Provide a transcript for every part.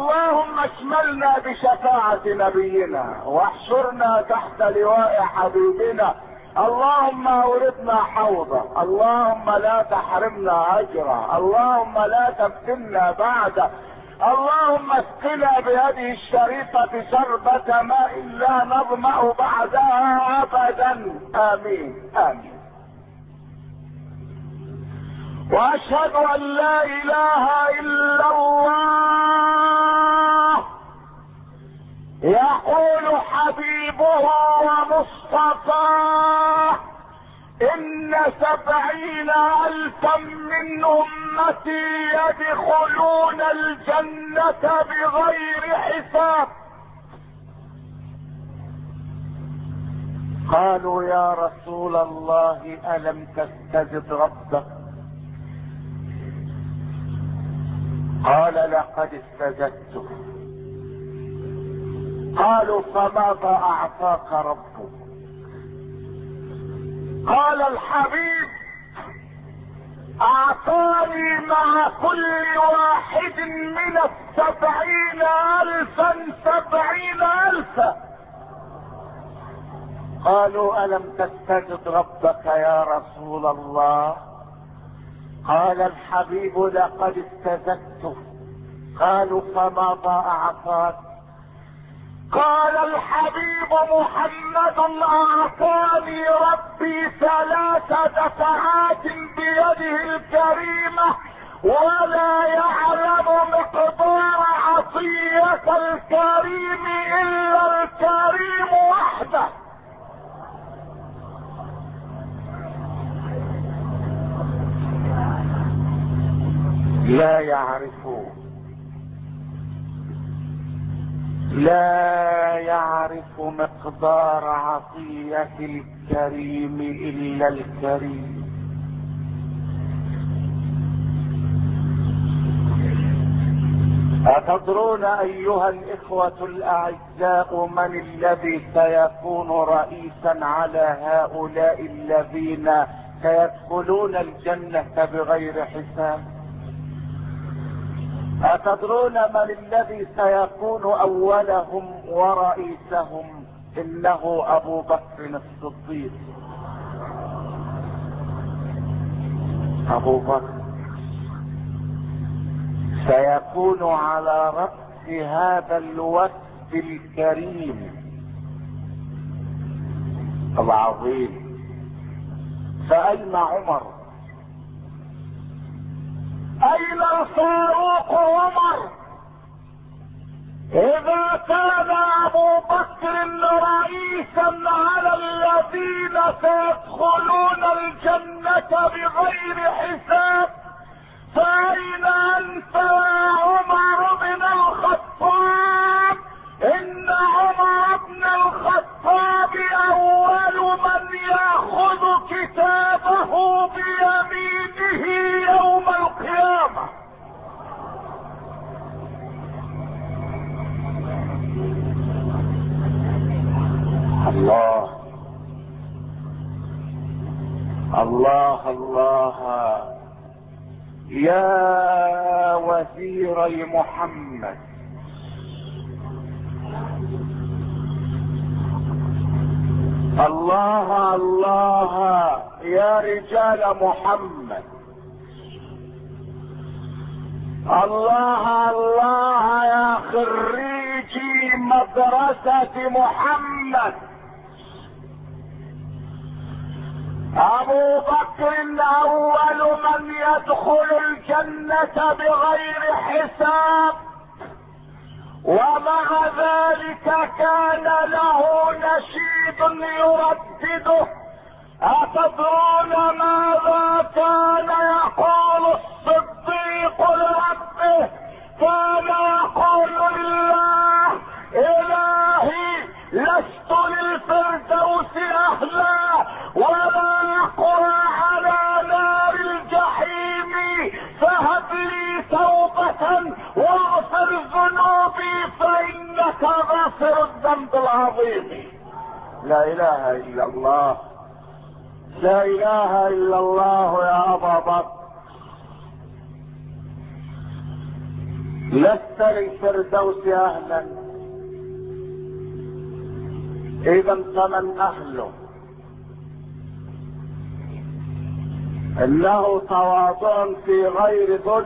اللهم اشملنا بشفاعة نبينا واحشرنا تحت لواء حبيبنا. اللهم اوردنا حوضه، اللهم لا تحرمنا اجره، اللهم لا تفتنا بعده، اللهم اسقنا بيده الشريفة شربة ماء لا نظمأ بعدها ابدا. امين امين. واشهد ان لا اله الا الله يقول حبيبه ومصطفاه ان 70,000 من امتي يدخلون الجنة بغير حساب. قالوا يا رسول الله الم تستجب ربك؟ قال لقد استجبت. قالوا فماذا اعطاك ربك؟ قال الحبيب اعطاني مع كل واحد من 70,000 70,000. قالوا الم تستجب ربك يا رسول الله؟ قال الحبيب لقد استزدت. قالوا فماذا اعطاك؟ قال الحبيب محمد اعطاني ربي 3 دفعات بيده الكريمة ولا يعلم مقدار عطية الكريم الا الكريم وحده. لا يعرف مقدار عطية الكريم الا الكريم. أتدرون أيها الإخوة الأعزاء من الذي سيكون رئيسا على هؤلاء الذين سيدخلون الجنة بغير حساب؟ أتدرون من الذي سيكون أولهم ورئيسهم؟ إنه أبو بكر الصديق. أبو بكر سيكون على رأس هذا الوفد الكريم العظيم. فأين عمر؟ أين الفاروق عمر؟ إذا كان أبو بكر رئيسا على الذين سيدخلون الجنة بغير حساب، فأين أنت يا عمر بن الخطاب؟ إن عمر بن الخطاب أول من يأخذ كتابه بيمينه يوم القيامة. الله الله الله. يا وزيري محمد، الله الله يا رجال محمد، الله الله يا خريجي مدرسة محمد. ابو بكر اول من يدخل الجنة بغير حساب، ومع ذلك كان له نشيد يردده. أتدرون ماذا كان يقول الصديق لربه؟ كان يقول لله إلهي لست للفردوس أهلا ولا يقوى على نار الجحيم، فهب لي توبة واغفر ذنوبي فإنك غافر الذنب العظيم. لا إله إلا الله، لا إله إلا الله يا أبا بكر، لست للفردوس اهلا، اذا فمن اهله؟ انه تواضع في غير ذل،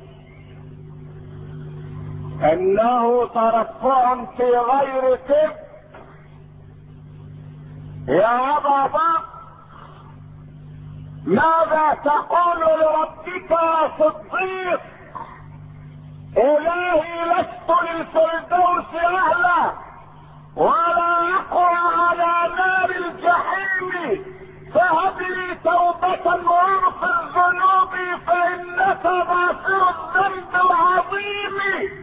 انه ترفع في غير كبر. يا ابا بكر ماذا تقول لربك يا صديق؟ الهي لست للفردوس اهلا ولا اقوى على نار الجحيم، فهب لي توبة واغفر ذنوبي فانك غافر الذنب العظيم.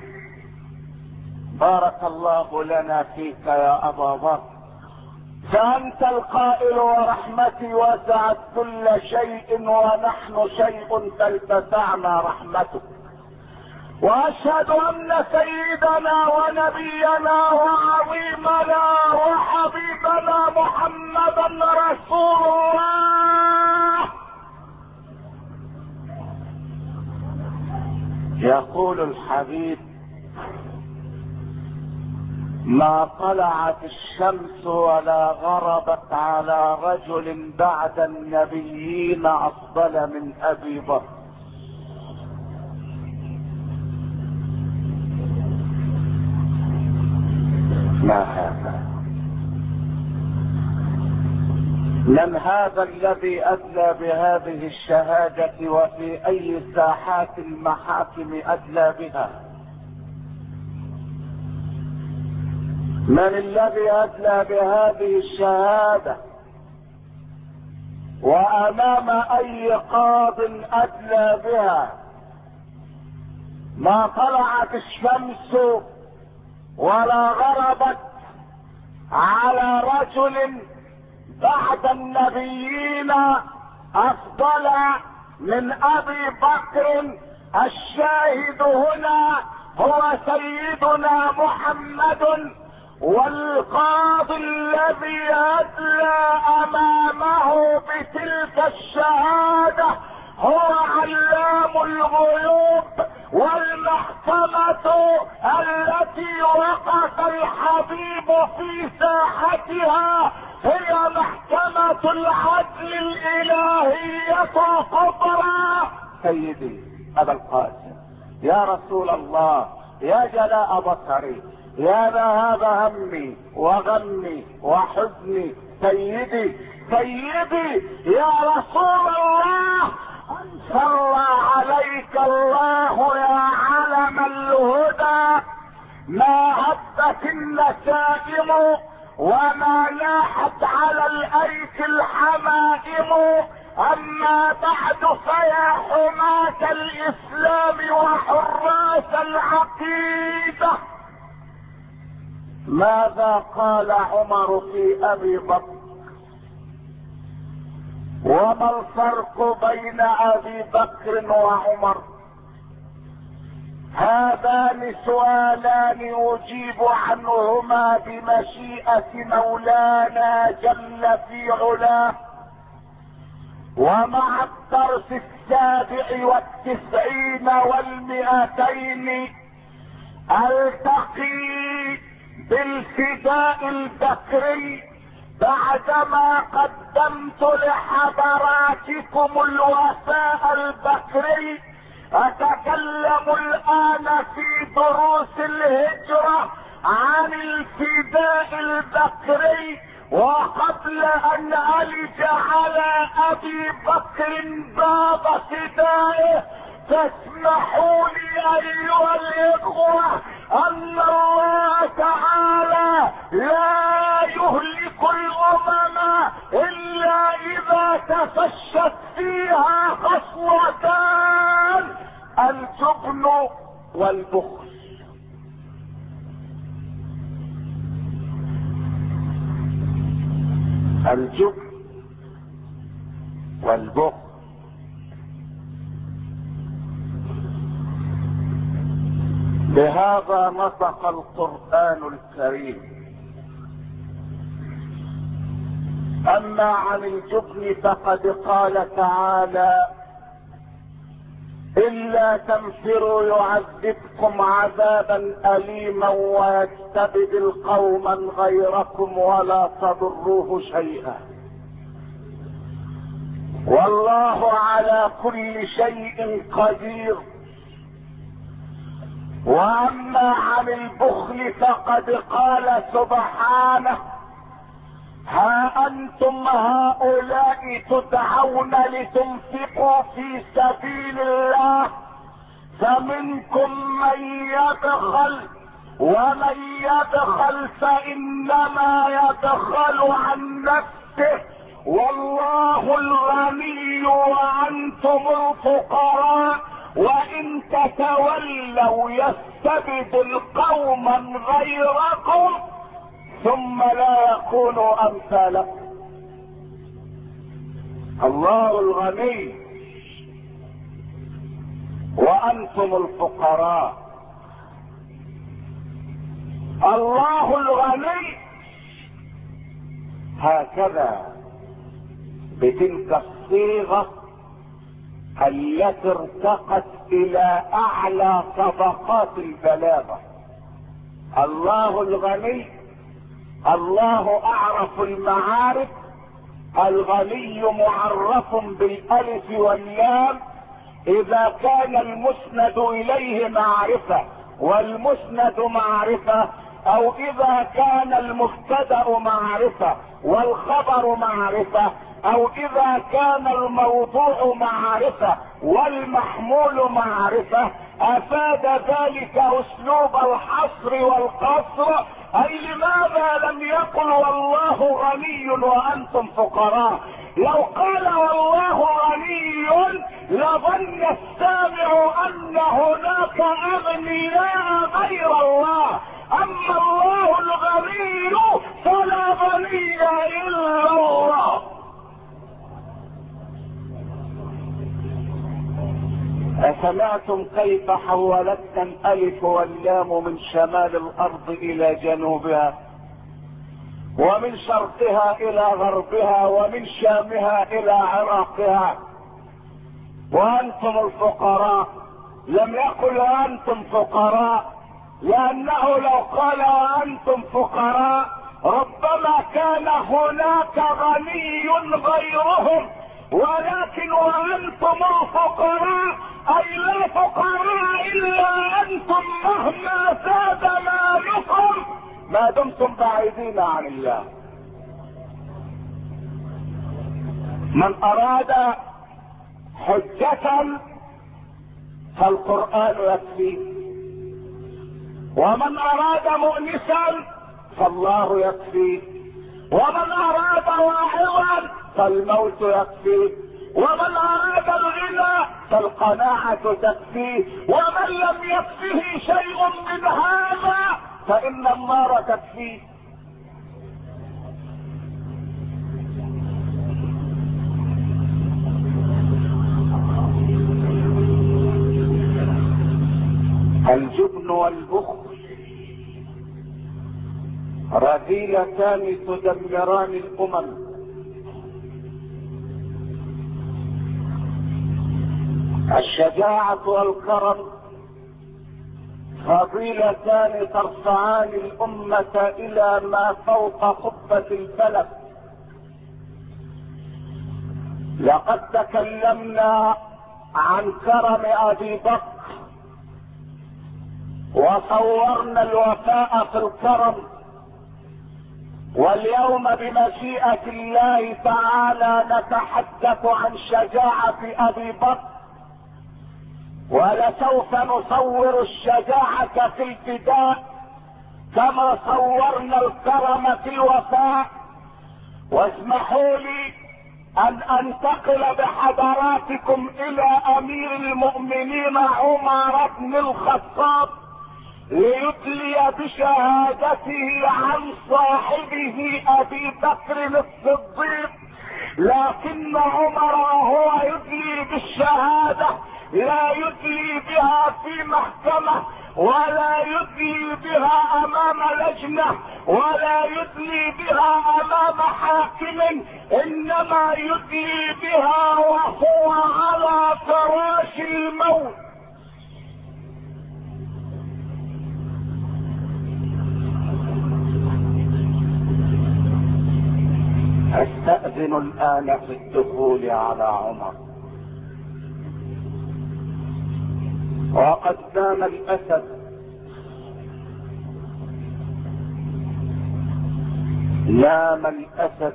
بارك الله لنا فيك يا ابا بكر، فانت القائل ورحمتي وسعت كل شيء ونحن شيء فلتسعنا رحمتك. واشهد ان سيدنا ونبينا وعظيمنا وحبيبنا محمدا رسول الله. يقول الحبيب: ما طلعت الشمس ولا غربت على رجل بعد النبيين افضل من ابي بكر. ما هذا؟ من هذا الذي ادلى بهذه الشهادة وفي اي ساحات المحاكم ادلى بها؟ من الذي ادلى بهذه الشهادة وامام اي قاض ادلى بها؟ ما طلعت الشمس ولا غربت على رجل بعد النبيين افضل من ابي بكر. الشاهد هنا هو سيدنا محمد، والقاضي الذي ادلى امامه بتلك الشهادة هو علام الغيوب، والمحكمة التي وقف الحبيب في ساحتها هي محكمة العدل الالهية الكبرى. سيدي ابا القاسم، يا رسول الله، يا جلاء بصري، يا ذهاب همي وغمي وحزني، سيدي سيدي يا رسول الله، صلى عليك الله يا علم الهدى. ما هبت النسائم وما لاحت على الايك الحمائم، اما بعد فيا حماة الاسلام وحراس العقيدة. ماذا قال عمر في ابي بكر؟ وما الفرق بين ابي بكر وعمر؟ هذان سؤالان اجيب عنهما بمشيئة مولانا جل في علاه. ومع الدرس 97 و200 التقي بالفداء البكري بعدما قدمت لحضراتكم الوفاء البكري. اتكلم الان في دروس الهجرة عن الفداء البكري، وقبل ان الج على ابي بكر باب فدائه فاسمحوا لي ايها الاخوة ان الله تعالى لا يهلك الامم الا اذا تفشت فيها خصلتان: الجبن والبخل. الجبن والبخل. بهذا نطق القرآن الكريم. اما عن الجبن فقد قال تعالى: إلا تنفروا يعذبكم عذابا أليما ويستبدل قوما غيركم ولا تضروه شيئا والله على كل شيء قدير. واما عن البخل فقد قال سبحانه: ها انتم هؤلاء تدعون لتنفقوا في سبيل الله فمنكم من يبخل ومن يبخل فانما يبخل عن نفسه والله الغني وانتم الفقراء وان تتولوا يستبدل قوما غيركم ثم لا يكونوا امثالكم. الله الغني وانتم الفقراء. الله الغني هكذا بتلك الصيغة التي ارتقت الى اعلى طبقات البلاغة. الله الغني، الله اعرف المعارف، الغني معرف بالالف واللام اذا كان المسند اليه معرفة والمسند معرفة، او اذا كان المبتدأ معرفة والخبر معرفة، او اذا كان الموضوع معرفة والمحمول معرفة. افاد ذلك اسلوب الحصر والقصر. اي لماذا لم يقل والله غني وانتم فقراء؟ لو قال والله غني لظن السامع ان هناك اغنياء غير الله، اما الله الغني فلا غني الا الله. أسمعتم كيف حولتنا الألف واللام من شمال الأرض إلى جنوبها ومن شرقها إلى غربها ومن شامها إلى عراقها وأنتم الفقراء؟ لم يقل وأنتم فقراء، لأنه لو قال وأنتم فقراء ربما كان هناك غني غيرهم، ولكن وأنتم الفقراء اي لا فقراء الا انتم مهما زاد مالكم ما دمتم بعيدين عن الله. من اراد حجة فالقرآن يكفيه، ومن اراد مؤنسا فالله يكفيه، ومن اراد واعظا فالموت يكفيه، ومن اراد الغنى فالقناعة تكفيه، ومن لم يكفه شيء من هذا فان النار تكفيه. الجبن والبخل رذيلتان تدمران الامم. الشجاعة والكرم فضيلتان ترفعان الأمة إلى ما فوق قبة الفلك. لقد تكلمنا عن كرم أبي بكر وصورنا الوفاء في الكرم، واليوم بمشيئة الله تعالى نتحدث عن شجاعة أبي بكر، ولسوف نصور الشجاعة في الفداء كما صورنا الكرم في الوفاء. واسمحوا لي ان انتقل بحضراتكم الى امير المؤمنين عمر بن الخطاب ليدلي بشهادته عن صاحبه ابي بكر الصديق، لكن عمر وهو يدلي بالشهادة لا يدلي بها في محكمة، ولا يدلي بها امام لجنة، ولا يدلي بها امام حاكم، انما يدلي بها وهو على فراش الموت. استأذن الآن في الدخول على عمر. وقد نام الأسد، نام الأسد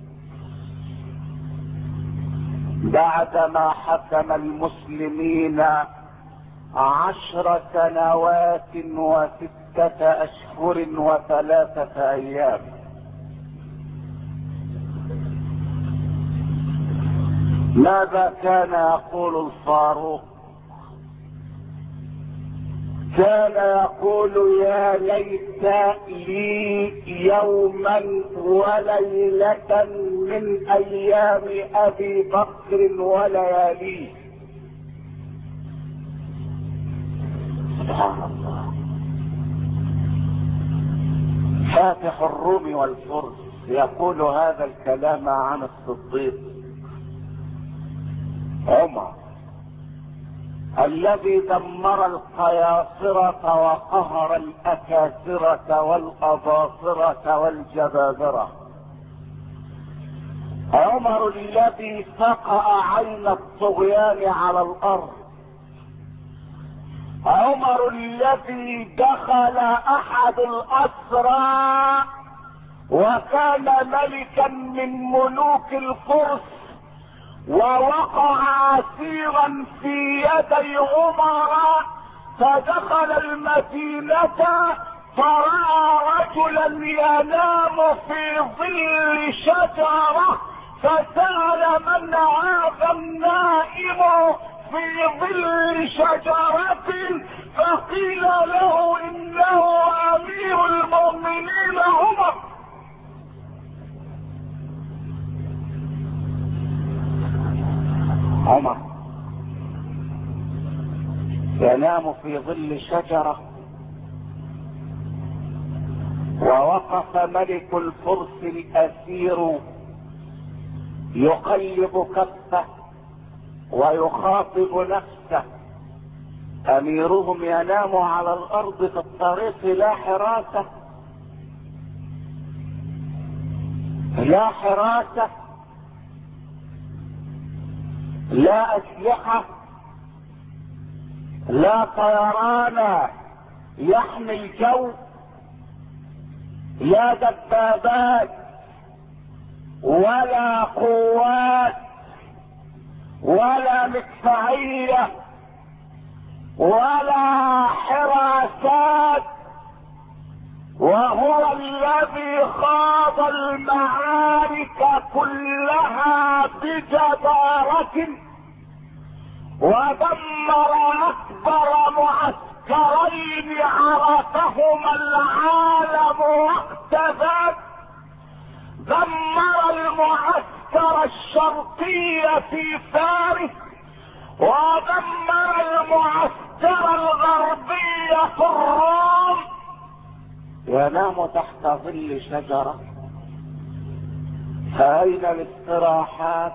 بعدما حكم المسلمين 10 سنوات و6 أشهر و3 أيام. ماذا كان يقول الفاروق؟ كان يقول يا ليت لي يوما وليلة من ايام ابي بكر ولياليه. سبحان الله. فاتح الروم والفرس يقول هذا الكلام عن الصديق عمر الذي دمر القياصرة وقهر الأكاسرة والأباصرة والجبابرة. عمر الذي فقأ عين الطغيان على الأرض. عمر الذي دخل أحد الأسرى وكان ملكا من ملوك الفرس ووقع اسيرا في يدي عمر، فدخل المدينة فرأى رجلا ينام في ظل شجرة، فسأل من هذا النائم في ظل شجرة، فقيل له انه امير المؤمنين عمر. عمر ينام في ظل شجرة ووقف ملك الفرس الأسير يقلب كفه ويخاطب نفسه. أميرهم ينام على الأرض في الطريق، لا حراسة، لا حراسة، لا أسلحة، لا طيران يحمي الجو، لا دبابات ولا قوات ولا مدفعية ولا حراسات، وهو الذي خاض المعارك كلها بجدارة ودمر اكبر معسكرين عرفهما العالم وقت ذاك. دمر المعسكر الشرقي في فارس ودمر المعسكر الغربي في الروم. ينام تحت ظل شجرة، فأين الاستراحات؟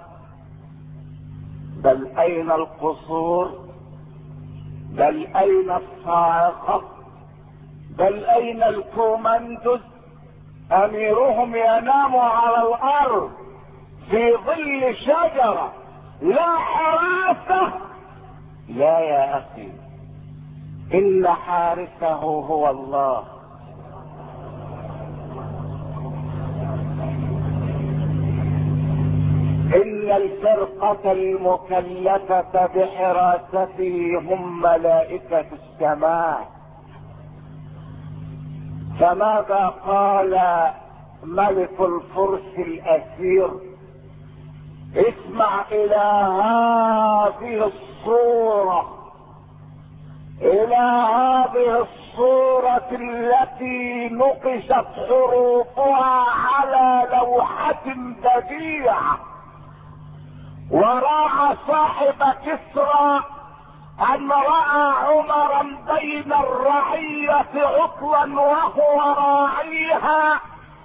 بل أين القصور؟ بل أين الصاعقة؟ بل أين الكومندوز؟ أميرهم ينام على الأرض في ظل شجرة، لا حراسة. لا يا أخي، إن حارسه هو الله. إن الفرقة المكلفة بحراسته هم ملائكة السماء. فماذا قال ملك الفرس الأسير؟ اسمع إلى هذه الصورة، إلى هذه الصورة التي نقشت حروفها على لوحة بديعة. وراى صاحب كسرى ان راى عمرا بين الرعية عطلا وهو راعيها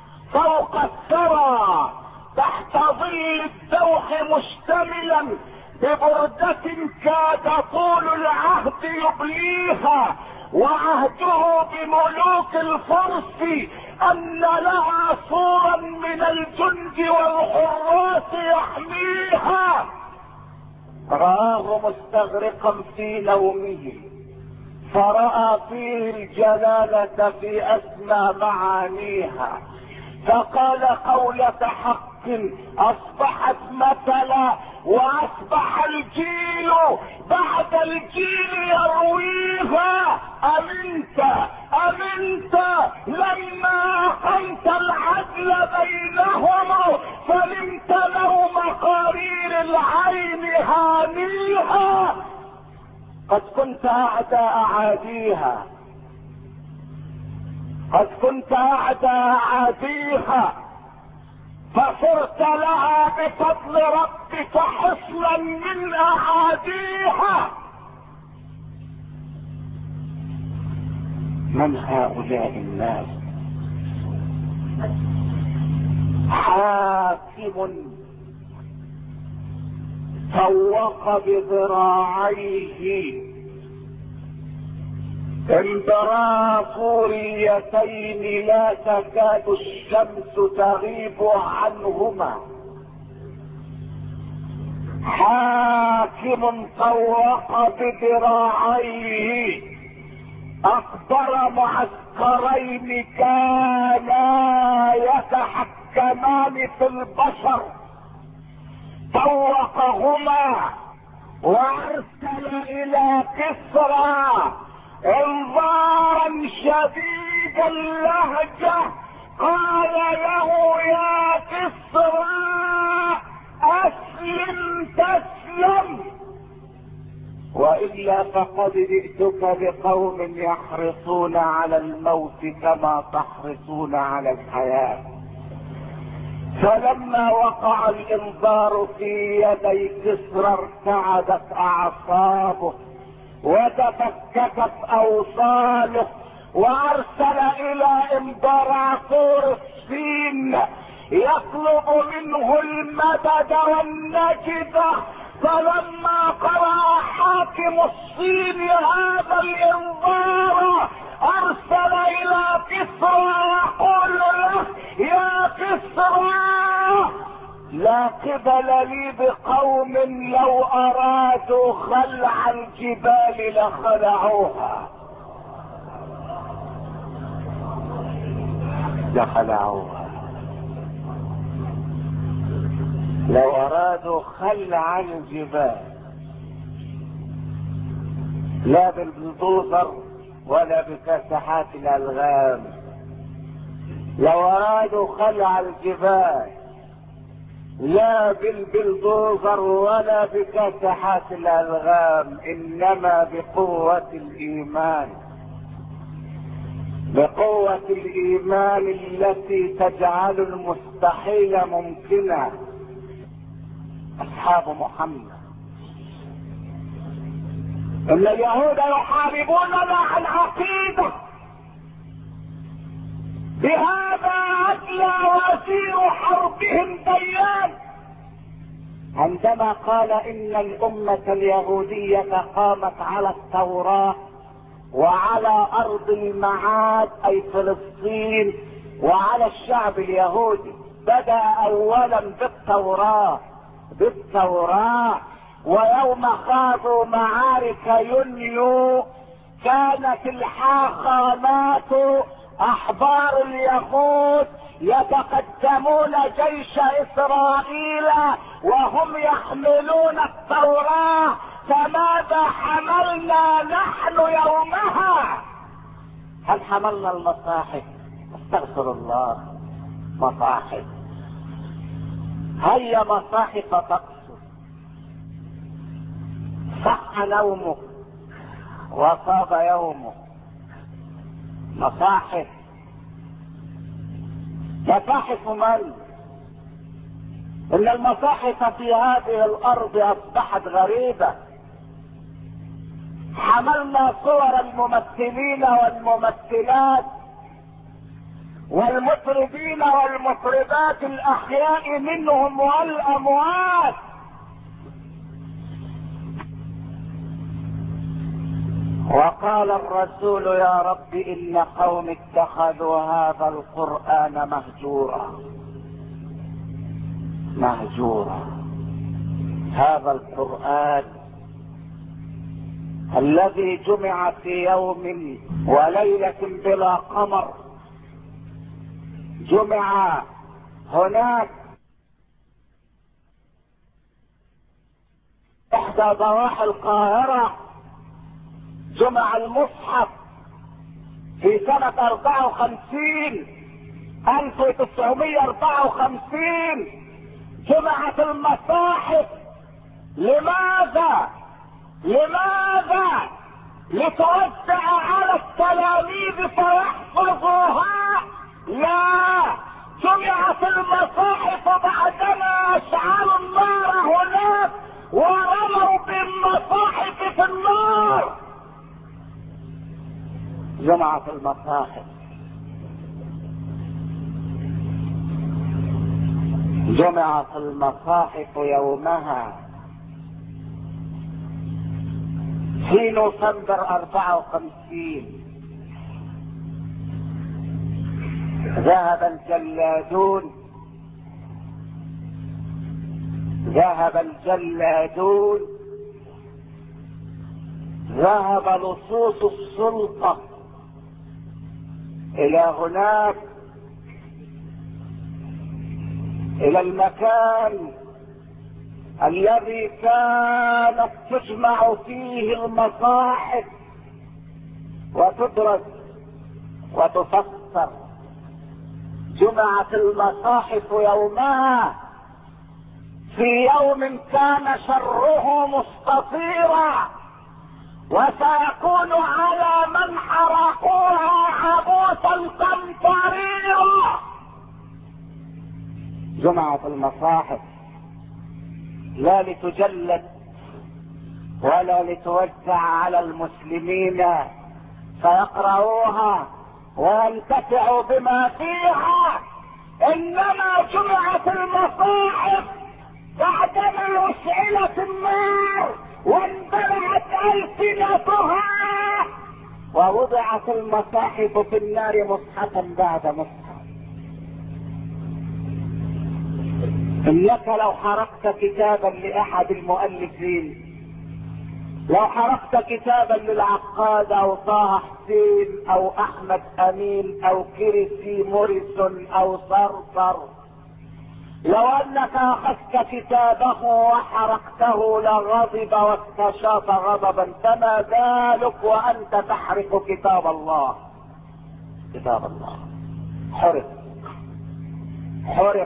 فوق الثرى تحت ظل الدوح مشتملا ببردة كاد طول العهد يبليها، وعهده بملوك الفرس ان لها سورا من الجند والحراس يحميها. رآه مستغرقا في نومه، فرأى فيه الجلالة في اسمى معانيها، فقال قولة حق اصبحت مثلا، واصبح الجيل بعد الجيل يرويها. امنت لما اقمت العدل بينهم، فلمت له مقارير العين هانيها. قد كنت اعدى اعاديها، قد كنت اعدى اعاديها، فصرت لها بفضل ربك حصنا من اعاديها. من هؤلاء الناس؟ حاكم طوق بذراعيه امبراطوريتين لا تكاد الشمس تغيب عنهما. حاكم طوق بذراعيه اكبر معسكرين كانا يتحكمان في البشر، طوقهما وارسل الى كسرى انظارا شديد اللهجة، قال له يا كسرى اسلم تسلم، والا فقد جئتك بقوم يحرصون على الموت كما تحرصون على الحياة. فلما وقع الانذار في يدي كسرى ارتعدت اعصابه وتفككت اوصاله، وارسل الى امبراطور الصين يطلب منه المدد والنجد. فلما قرأ حاكم الصين هذا الانذار ارسل الى كسرى يقول له يا كسرى لا قبل لي بقوم لو ارادوا خلع الجبال لخلعوها، لو ارادوا خلع الجبال، لا بالبلدوزر ولا بكاسحات الالغام. لو ارادوا خلع الجبال لا بالبلدوزر ولا بكاسحات الالغام، انما بقوة الايمان، بقوة الايمان التي تجعل المستحيل ممكنا. اصحاب محمد ان اليهود يحاربوننا عن عقيدة، بهذا أدلى وزير حربهم ديان عندما قال ان الامة اليهودية قامت على التوراة وعلى ارض المعاد اي فلسطين وعلى الشعب اليهودي. بدأ اولا بالتوراة، ويوم خاضوا معارك يونيو كانت الحاخامات احبار اليهود يتقدمون جيش اسرائيل وهم يحملون التوراة. فماذا حملنا نحن يومها؟ هل حملنا المصاحف؟ استغفر الله، مصاحف. هيا مصاحف تقصر، صح نومك وصاب يومك. مصاحف من؟ ان المصاحف في هذه الارض اصبحت غريبة. حملنا صور الممثلين والممثلات والمطربين والمطربات الاحياء منهم والاموات، وقال الرسول يا رب إن قوم اتخذوا هذا القرآن مهجورا. هذا القرآن الذي جمع في يوم وليلة بلا قمر، جمع هناك احدى ضواحي القاهرة، جمع المصحف في سنة 1954 جمعت المصاحف. لماذا؟ لتوزع على التلاميذ فيحفظوها؟ لا، جمعت المصاحف بعدما اشعلوا النار هناك ورموا بالمصاحف في النار. جمعت المصاحف، جمعت المصاحف يومها في نوفمبر 54. ذهب الجلادون، ذهب لصوص السلطة الى هناك، الى المكان الذي كانت تجمع فيه المصاحف وتدرس وتفسر. جمعت المصاحف يومها في يوم كان شره مستطيرا، وسيكون على من حرقوها عبوسا قمطريرا. جمعت المصاحف لا لتجلد ولا لتوزع على المسلمين فيقرؤوها وينتفعوا بما فيها، انما جمعت المصاحف بعدما اشعلت النار واندلعت السنتها، ووضعت المصاحف في النار مصحفا بعد مصحف. انك لو حرقت كتابا لاحد المؤلفين، لو حرقت كتابا للعقاد او طه حسين او احمد امين او كريسي موريسون او صرصر، لو انك اخذت كتابه وحرقته لغضب واستشاط غضبا، فما بالك وانت تحرق كتاب الله. كتاب الله حرق.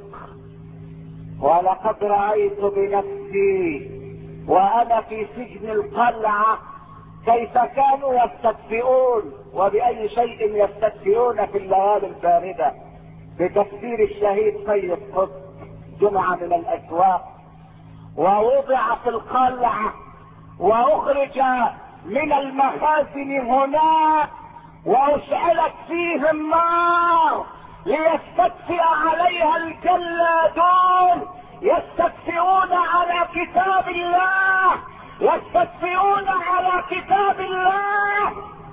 ولقد رأيت بنفسي وانا في سجن القلعة كيف كانوا يستدفئون، وبأي شيء يستدفئون في الليالي الباردة، بتفسير الشهيد سيد قطب. جمع من الاسواق ووضع في القلعة واخرج من المخازن هناك واشعلت فيه النار ليستدفئ عليها الجلادون، يستدفئون على كتاب الله، يستدفئون على كتاب الله.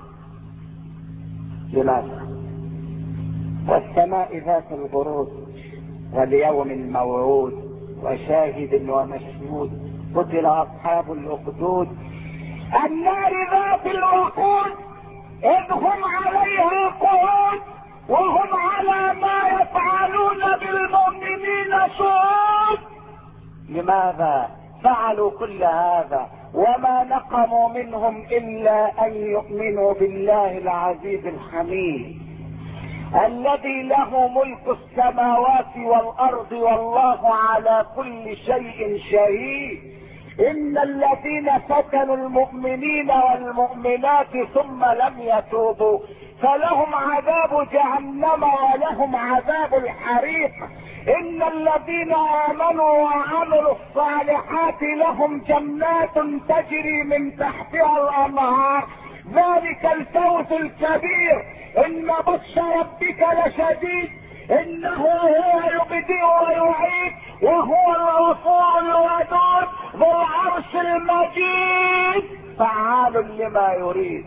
لماذا؟ والسماء ذات البروج واليوم الموعود وشاهد ومشهود، قتل اصحاب الاخدود. النار ذات الوقود اذ هم عليها قعود وهم على ما يفعلون بالمؤمنين شهود. لماذا فعلوا كل هذا؟ وما نقموا منهم الا ان يؤمنوا بالله العزيز الحميد الذي له ملك السماوات والارض والله على كل شيء شهيد. ان الذين فتنوا المؤمنين والمؤمنات ثم لم يتوبوا فلهم عذاب جهنم ولهم عذاب الحريق. ان الذين امنوا وعملوا الصالحات لهم جنات تجري من تحتها الانهار، ذلك الفوز الكبير. ان بطش ربك لشديد انه هو يبدئ ويعيد وهو الغفور الودود ذو العرش المجيد. فعال لما يريد،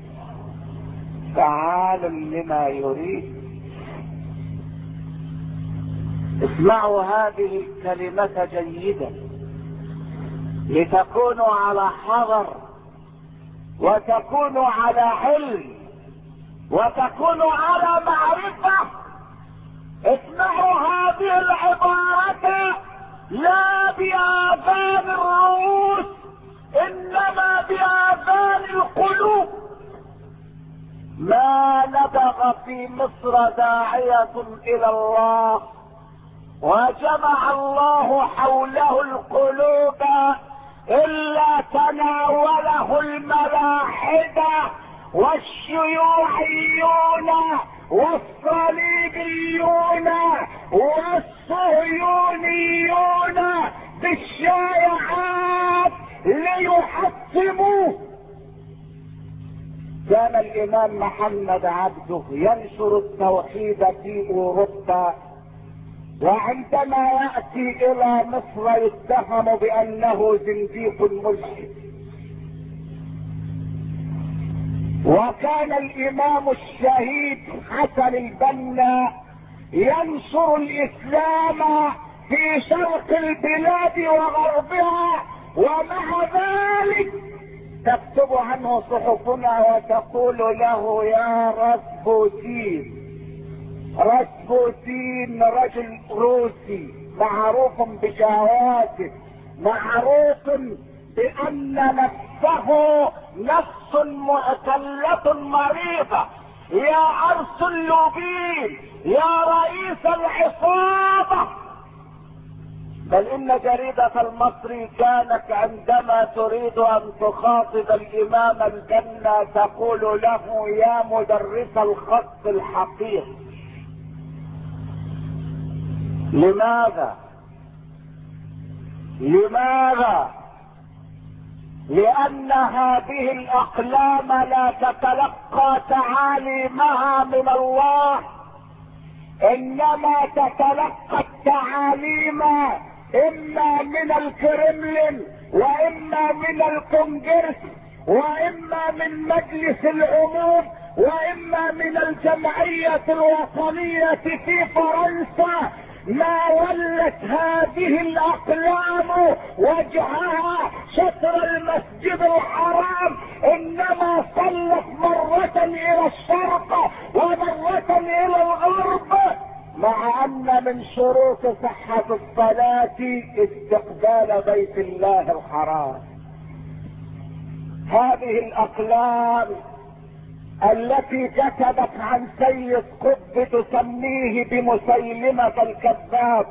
فعال لما يريد. اسمعوا هذه الكلمة جيدا لتكونوا على حذر وتكونوا على علم وتكونوا على معرفة. اسمعوا هذه العبارة لا بآذان الرؤوس انما بآذان القلوب. ما نبغ في مصر داعية الى الله وجمع الله حوله القلوب الا تناوله الملاحدة والشيوعيون والصليبيون والصهيونيون بالشائعات ليحطموه. كان الامام محمد عبده ينشر التوحيد في اوروبا، وعندما يأتي الى مصر يتهم بانه زنديق ملحد. وكان الامام الشهيد حسن البنا ينشر الاسلام في شرق البلاد وغربها، ومع ذلك تكتب عنه صحفنا وتقول له يا راسبوتين. راسبوتين رجل روسي معروف بشهواته، معروف بان نفسه نفس معتلة مريضة. يا ارسلوبين يا رئيس العصابة. بل ان جريدة المصري كانت عندما تريد ان تخاطب الامام البنا تقول له يا مدرس الخط الحقيقي. لماذا؟ لماذا؟ لان هذه الاقلام لا تتلقى تعاليمها من الله، انما تتلقى التعاليم اما من الكرملين واما من الكونجرس واما من مجلس العموم واما من الجمعية الوطنية في فرنسا. ما ولت هذه الاقلام وجهها شطر المسجد الحرام، انما صلت مرة الى الشرق ومرة الى الغرب، مع ان من شروط صحة الصلاة استقبال بيت الله الحرام. هذه الاقلام التي كتبت عن سيد قطب تسميه بمسيلمة الكذاب.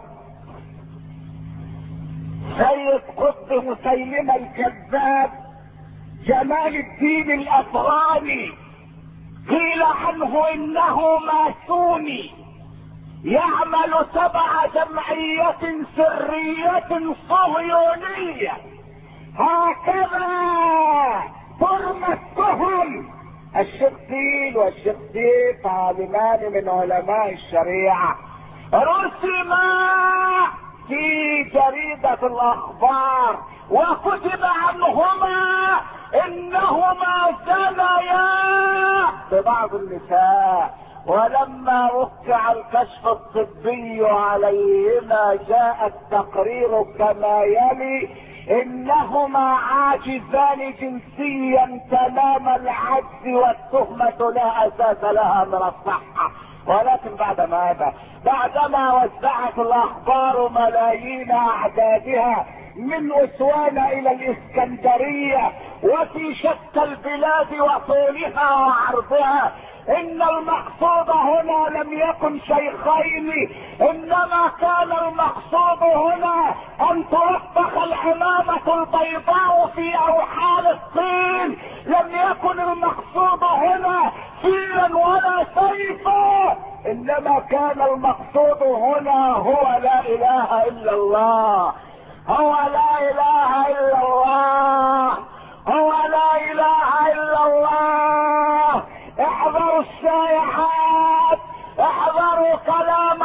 سيد قطب مسيلمة الكذاب جمال الدين الافغاني قيل عنه انه ماسوني يعمل تبع جمعية سرية صهيونية. هكذا ترمى التهم. الشيخ سيل والشيخ سيف عالمان من علماء الشريعة رسما في جريدة الاخبار وكتب عنهما انهما زنيا ببعض النساء، ولما وقع الكشف الطبي عليهما جاء التقرير كما يلي: انهما عاجزان جنسيا تمام العجز والتهمة لا اساس لها من الصحة. ولكن بعد ماذا؟ بعدما وزعت الاخبار ملايين اعدادها من اسوان الى الاسكندرية وفي شتى البلاد وطولها وعرضها، ان المقصود هنا لم يكن شيخين، انما كان المقصود هنا ان توفق العمامة البيضاء في اوحال الطين. لم يكن المقصود هنا فيلا ولا سيفا، انما كان المقصود هنا هو لا اله الا الله، هو لا اله الا الله، هو لا اله الا الله. احذروا الشائعات، احذروا كلام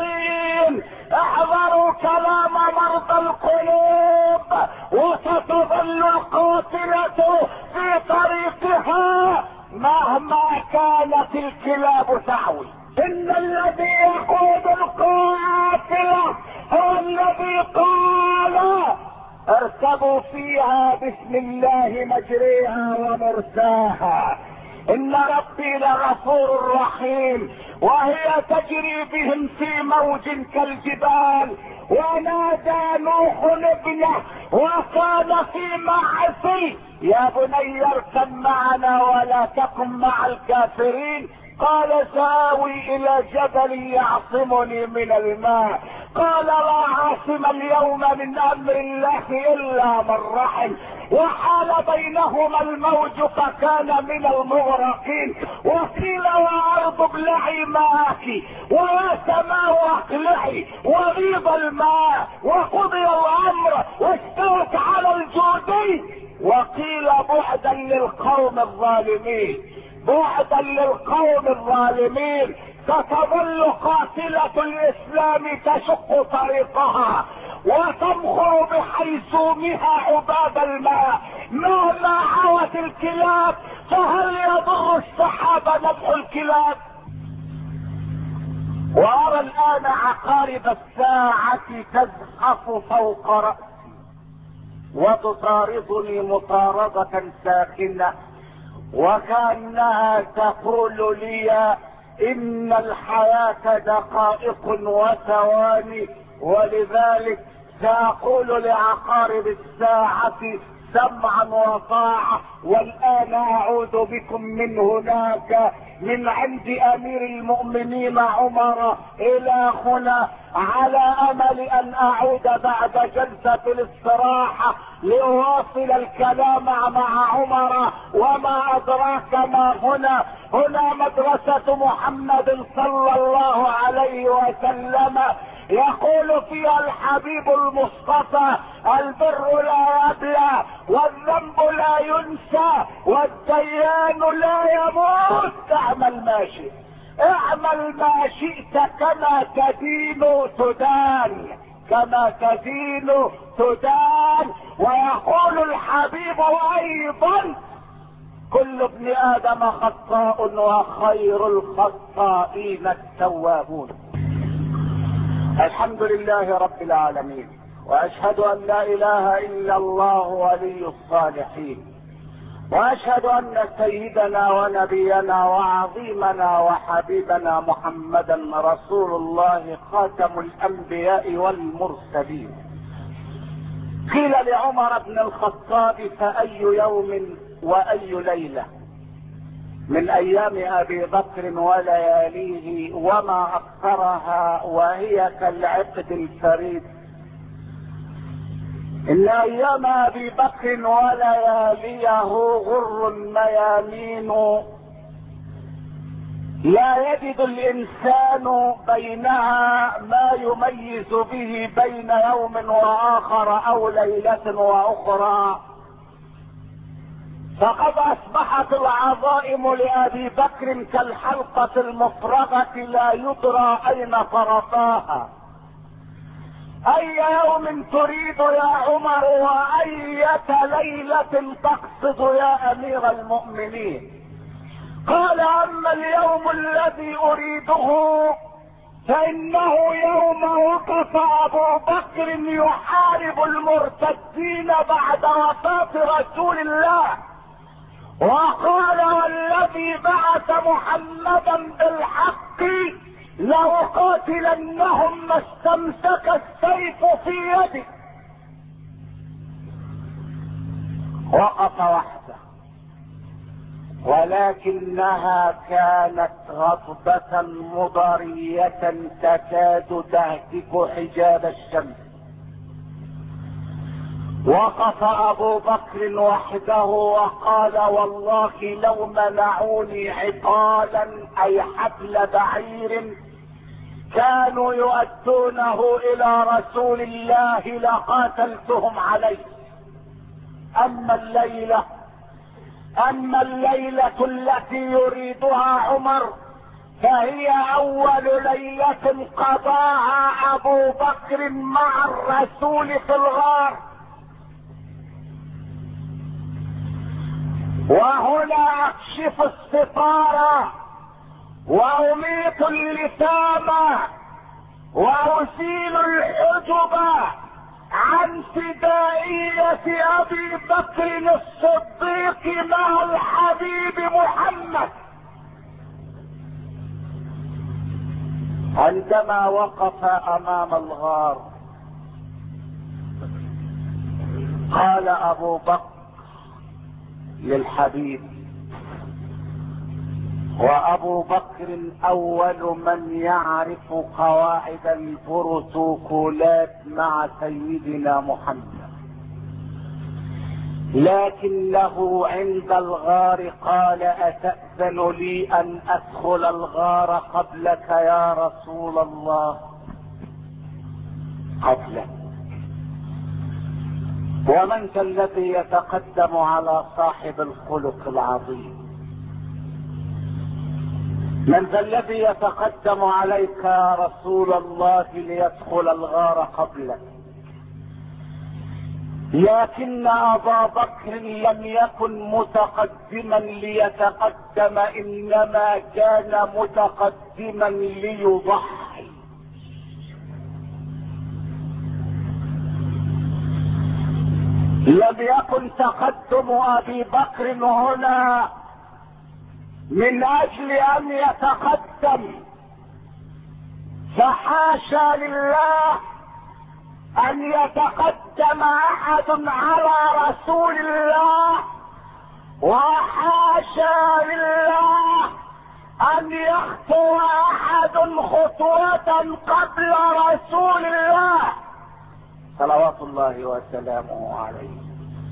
المغرضين، احذروا كلام مرضى القلوب، وستضل ستظل القاتلة في طريقها مهما كانت الكلاب تعوي. ان الذي يقود القافلة هو الذي قال اركبوا فيها بسم الله مجريها ومرساها ان ربي لغفور رحيم. وهي تجري بهم في موج كالجبال. ونادى نوح ابنه وكان في معصيه يا بني اركب معنا ولا تكن مع الكافرين. قال سآوي الى جبل يعصمني من الماء. قال لا عاصم اليوم من امر الله الا من رحم. وحال بينهما الموج فكان من المغرقين. وقيل يا ارض ابلعي ماءك ويا سماء اقلعي وغيض الماء وقضي الامر واستوت على الجودي. وقيل بعدا للقوم الظالمين. بعدا للقوم الظالمين. ستظل قاتلة الاسلام تشق طريقها وتمخر بحيثومها عباب الماء. مهما عوت الكلاب فهل يضر السحاب نبح الكلاب؟ وارى الان عقارب الساعة تزحف فوق رأسي وتطاردني مطاردة ساخنة وكأنها تقول لي ان الحياة دقائق وثواني. ولذلك سأقول لعقارب الساعة سمعا وطاعة. والآن أعود بكم من هناك من عند أمير المؤمنين عمر إلى هنا على أمل أن أعود بعد جلسة الاستراحة لأواصل الكلام مع عمر. وما أدراك ما هنا. هنا مدرسة محمد صلى الله عليه وسلم يقول فيها الحبيب المصطفى البر لا يبلى والذنب لا ينسى والديان لا يموت. اعمل ما شئت. اعمل ما شئت كما تدين تدان. كما تدين تدان. ويقول الحبيب ايضا كل ابن ادم خطاء وخير الخطائين التوابون. الحمد لله رب العالمين واشهد ان لا اله الا الله ولي الصالحين. واشهد ان سيدنا ونبينا وعظيمنا وحبيبنا محمدا رسول الله خاتم الانبياء والمرسلين. قيل لعمر بن الخطاب فاي يوم واي ليله من ايام ابي بكر ولياليه وما اكثرها وهي كالعقد الفريد. ان ايام ابي بكر ولياليه غر ميامين لا يجد الانسان بينها ما يميز به بين يوم واخر او ليلة واخرى. فقد اصبحت العظائم لابي بكر كالحلقة المفرغة لا يدرى اين طرفاها. اي يوم تريد يا عمر واية ليلة تقصد يا امير المؤمنين؟ قال اما اليوم الذي اريده فانه يوم وقف ابو بكر يحارب المرتدين بعد وفاة رسول الله وقال والذي بعث محمدا بالحق لأقاتلنهم ما استمسك السيف في يده. وقف وحده ولكنها كانت غضبة مضرية تكاد تهتك حجاب الشمس. وقف ابو بكر وحده وقال والله لو منعوني عقالا اي حبل بعير كانوا يؤدونه الى رسول الله لقاتلتهم عليه. اما الليلة التي يريدها عمر فهي اول ليلة قضاها ابو بكر مع الرسول في الغار. وهنا اكشف الستار واميت اللثام وازيل الحجب عن فدائية ابي بكر الصديق مع الحبيب محمد. عندما وقف امام الغار قال ابو بكر للحبيب، وابو بكر اول من يعرف قواعد البروتوكولات مع سيدنا محمد، لكنه عند الغار قال اتأذن لي ان ادخل الغار قبلك يا رسول الله؟ قبلك. ومن ذا الذي يتقدم على صاحب الخلق العظيم؟ من ذا الذي يتقدم عليك يا رسول الله ليدخل الغار قبلك؟ لكن ابا بكر لم يكن متقدما ليتقدم، انما كان متقدما ليضحي. لم يكن تقدم ابي بكر هنا من اجل ان يتقدم، فحاشا لله ان يتقدم احد على رسول الله، وحاشا لله ان يخطو احد خطوة قبل رسول الله صلوات الله وسلامه عليه.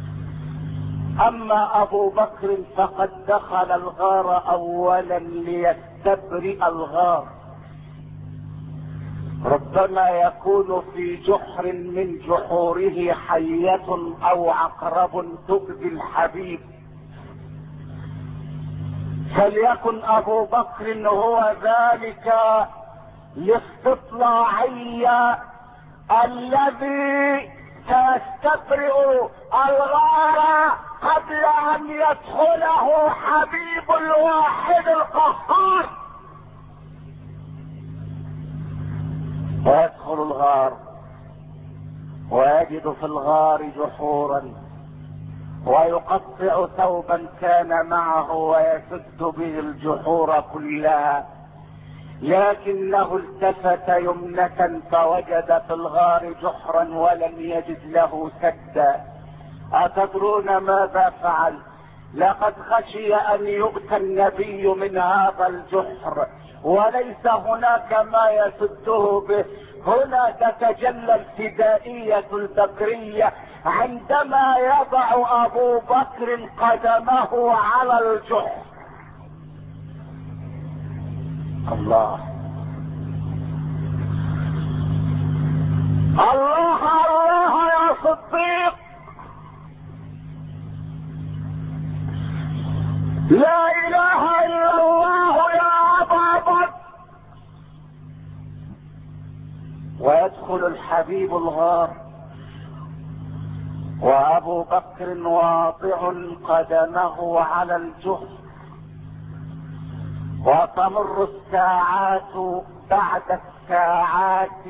اما ابو بكر فقد دخل الغار اولا ليستبرئ الغار، ربما يكون في جحر من جحوره حية او عقرب تؤذي الحبيب، فليكن ابو بكر هو ذلك الاستطلاعي الذي سيستبرئ الغار قبل ان يدخله حبيب الواحد القهار. ويدخل الغار ويجد في الغار جحورا، ويقطع ثوبا كان معه ويسد به الجحور كلها، لكنه التفت يمنة فوجد في الغار جحرا ولم يجد له سدا. أتدرون ماذا فعل؟ لقد خشي ان يؤتى النبي من هذا الجحر وليس هناك ما يسده به. هنا تتجلى الفدائية البكرية عندما يضع ابو بكر قدمه على الجحر. الله الله الله يا صديق، لا اله الا الله يا ابا بكر. ويدخل الحبيب الغار وابو بكر واضع قدمه على الجحر، وتمر الساعات بعد الساعات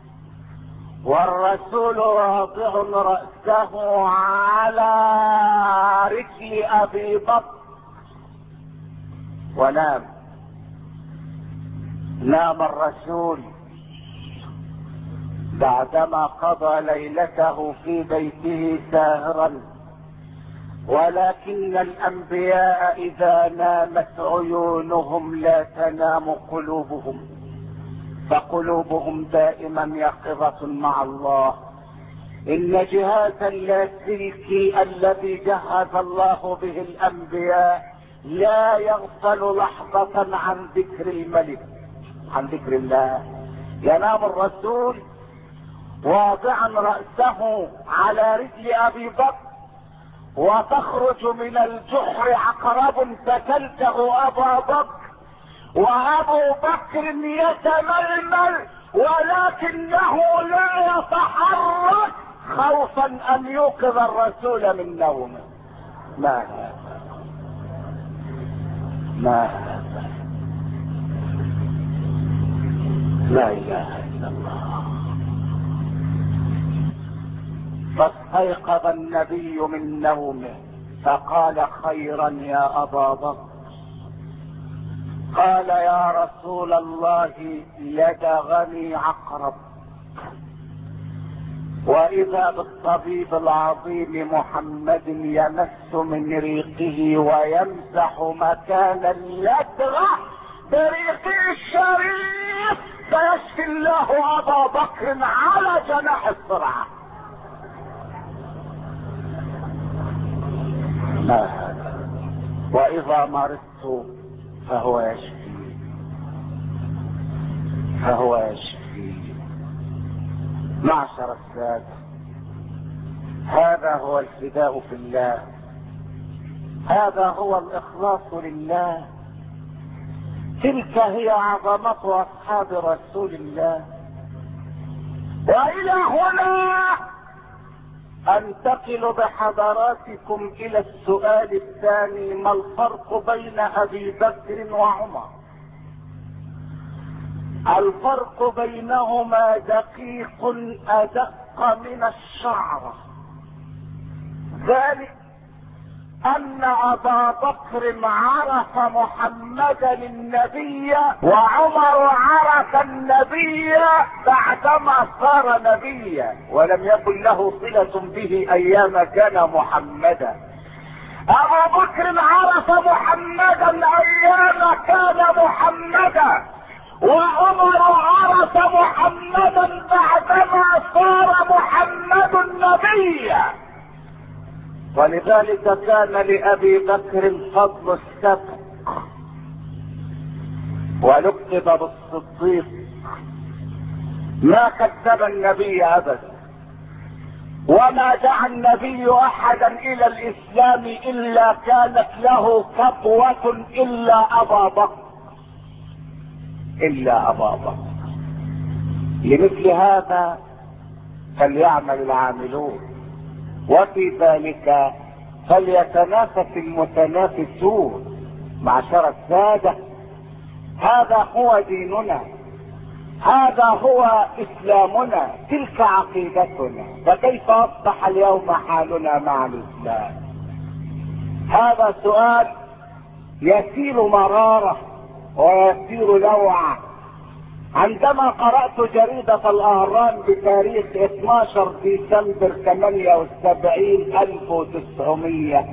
والرسول واضع رأسه على رجل ابي بكر ونام. نام الرسول بعدما قضى ليلته في بيته ساهرا، ولكن الانبياء اذا نامت عيونهم لا تنام قلوبهم، فقلوبهم دائما يقظة مع الله. ان جهاز اللاسلكي الذي جهز الله به الانبياء لا يغفل لحظة عن ذكر الملك، عن ذكر الله. ينام الرسول واضعا رأسه على رجل ابي بكر، وتخرج من الجحر عقرب تتلتغ ابا بكر، وابو بكر يتململ ولكنه لا يتحرك خوفا ان يوقظ الرسول من نومه. ما ما هذا؟ لا اله الا الله. فاستيقظ النبي من نومه فقال خيرا يا ابا بكر. قال يا رسول الله لدغني عقرب، واذا بالطبيب العظيم محمد يمس من ريقه ويمسح مكان اللدغه بريقه الشريف فيشفي الله ابا بكر على جناح السرعه. ما هذا؟ واذا مرضت فهو يشفي، فهو يشفي. معشر السادة، هذا هو الفداء في الله، هذا هو الاخلاص لله، تلك هي عظمة اصحاب رسول الله. والى هنا انتقل بحضراتكم الى السؤال الثاني: ما الفرق بين ابي بكر وعمر؟ الفرق بينهما دقيق ادق من الشعرة، ذلك ان ابا بكر عرف محمدا النبي وعمر عرف النبي بعدما صار نبيا ولم يكن له صلة به ايام كان محمدا. ابو بكر عرف محمدا ايام كان محمدا، وعمر عرف محمدا بعدما صار محمد نبيا. ولذلك كان لابي بكر فضل السبق ولقب بالصديق، ما كذب النبي ابدا، وما دعا النبي احدا الى الاسلام الا كانت له كبوة الا ابا بكر، الا ابا بكر. لمثل هذا فليعمل العاملون، وفي ذلك فليتنافس المتنافسون. معشر السادة، هذا هو ديننا، هذا هو اسلامنا، تلك عقيدتنا، فكيف اصبح اليوم حالنا مع الاسلام؟ هذا سؤال يسيل مرارة ويسير لوعة. عندما قرأت جريدة الاهرام بتاريخ 12 ديسمبر 78 1900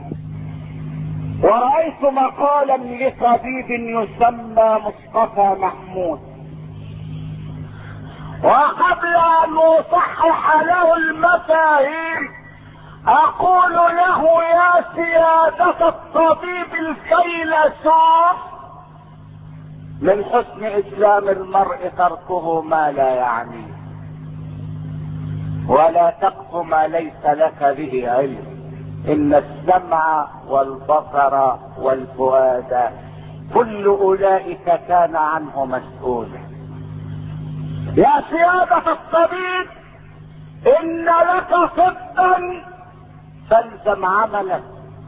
ورأيت مقالا لطبيب يسمى مصطفى محمود، وقبل ان اصحح له المفاهيم اقول له: يا سيادة الطبيب الفيلسوف، من حسن اسلام المرء تركه ما لا يعنيه، ولا تقف ما ليس لك به علم، ان السمع والبصر والفؤاد كل اولئك كان عنه مسؤولا. يا سيادة الطبيب، ان لك صدقا فالزم عملك،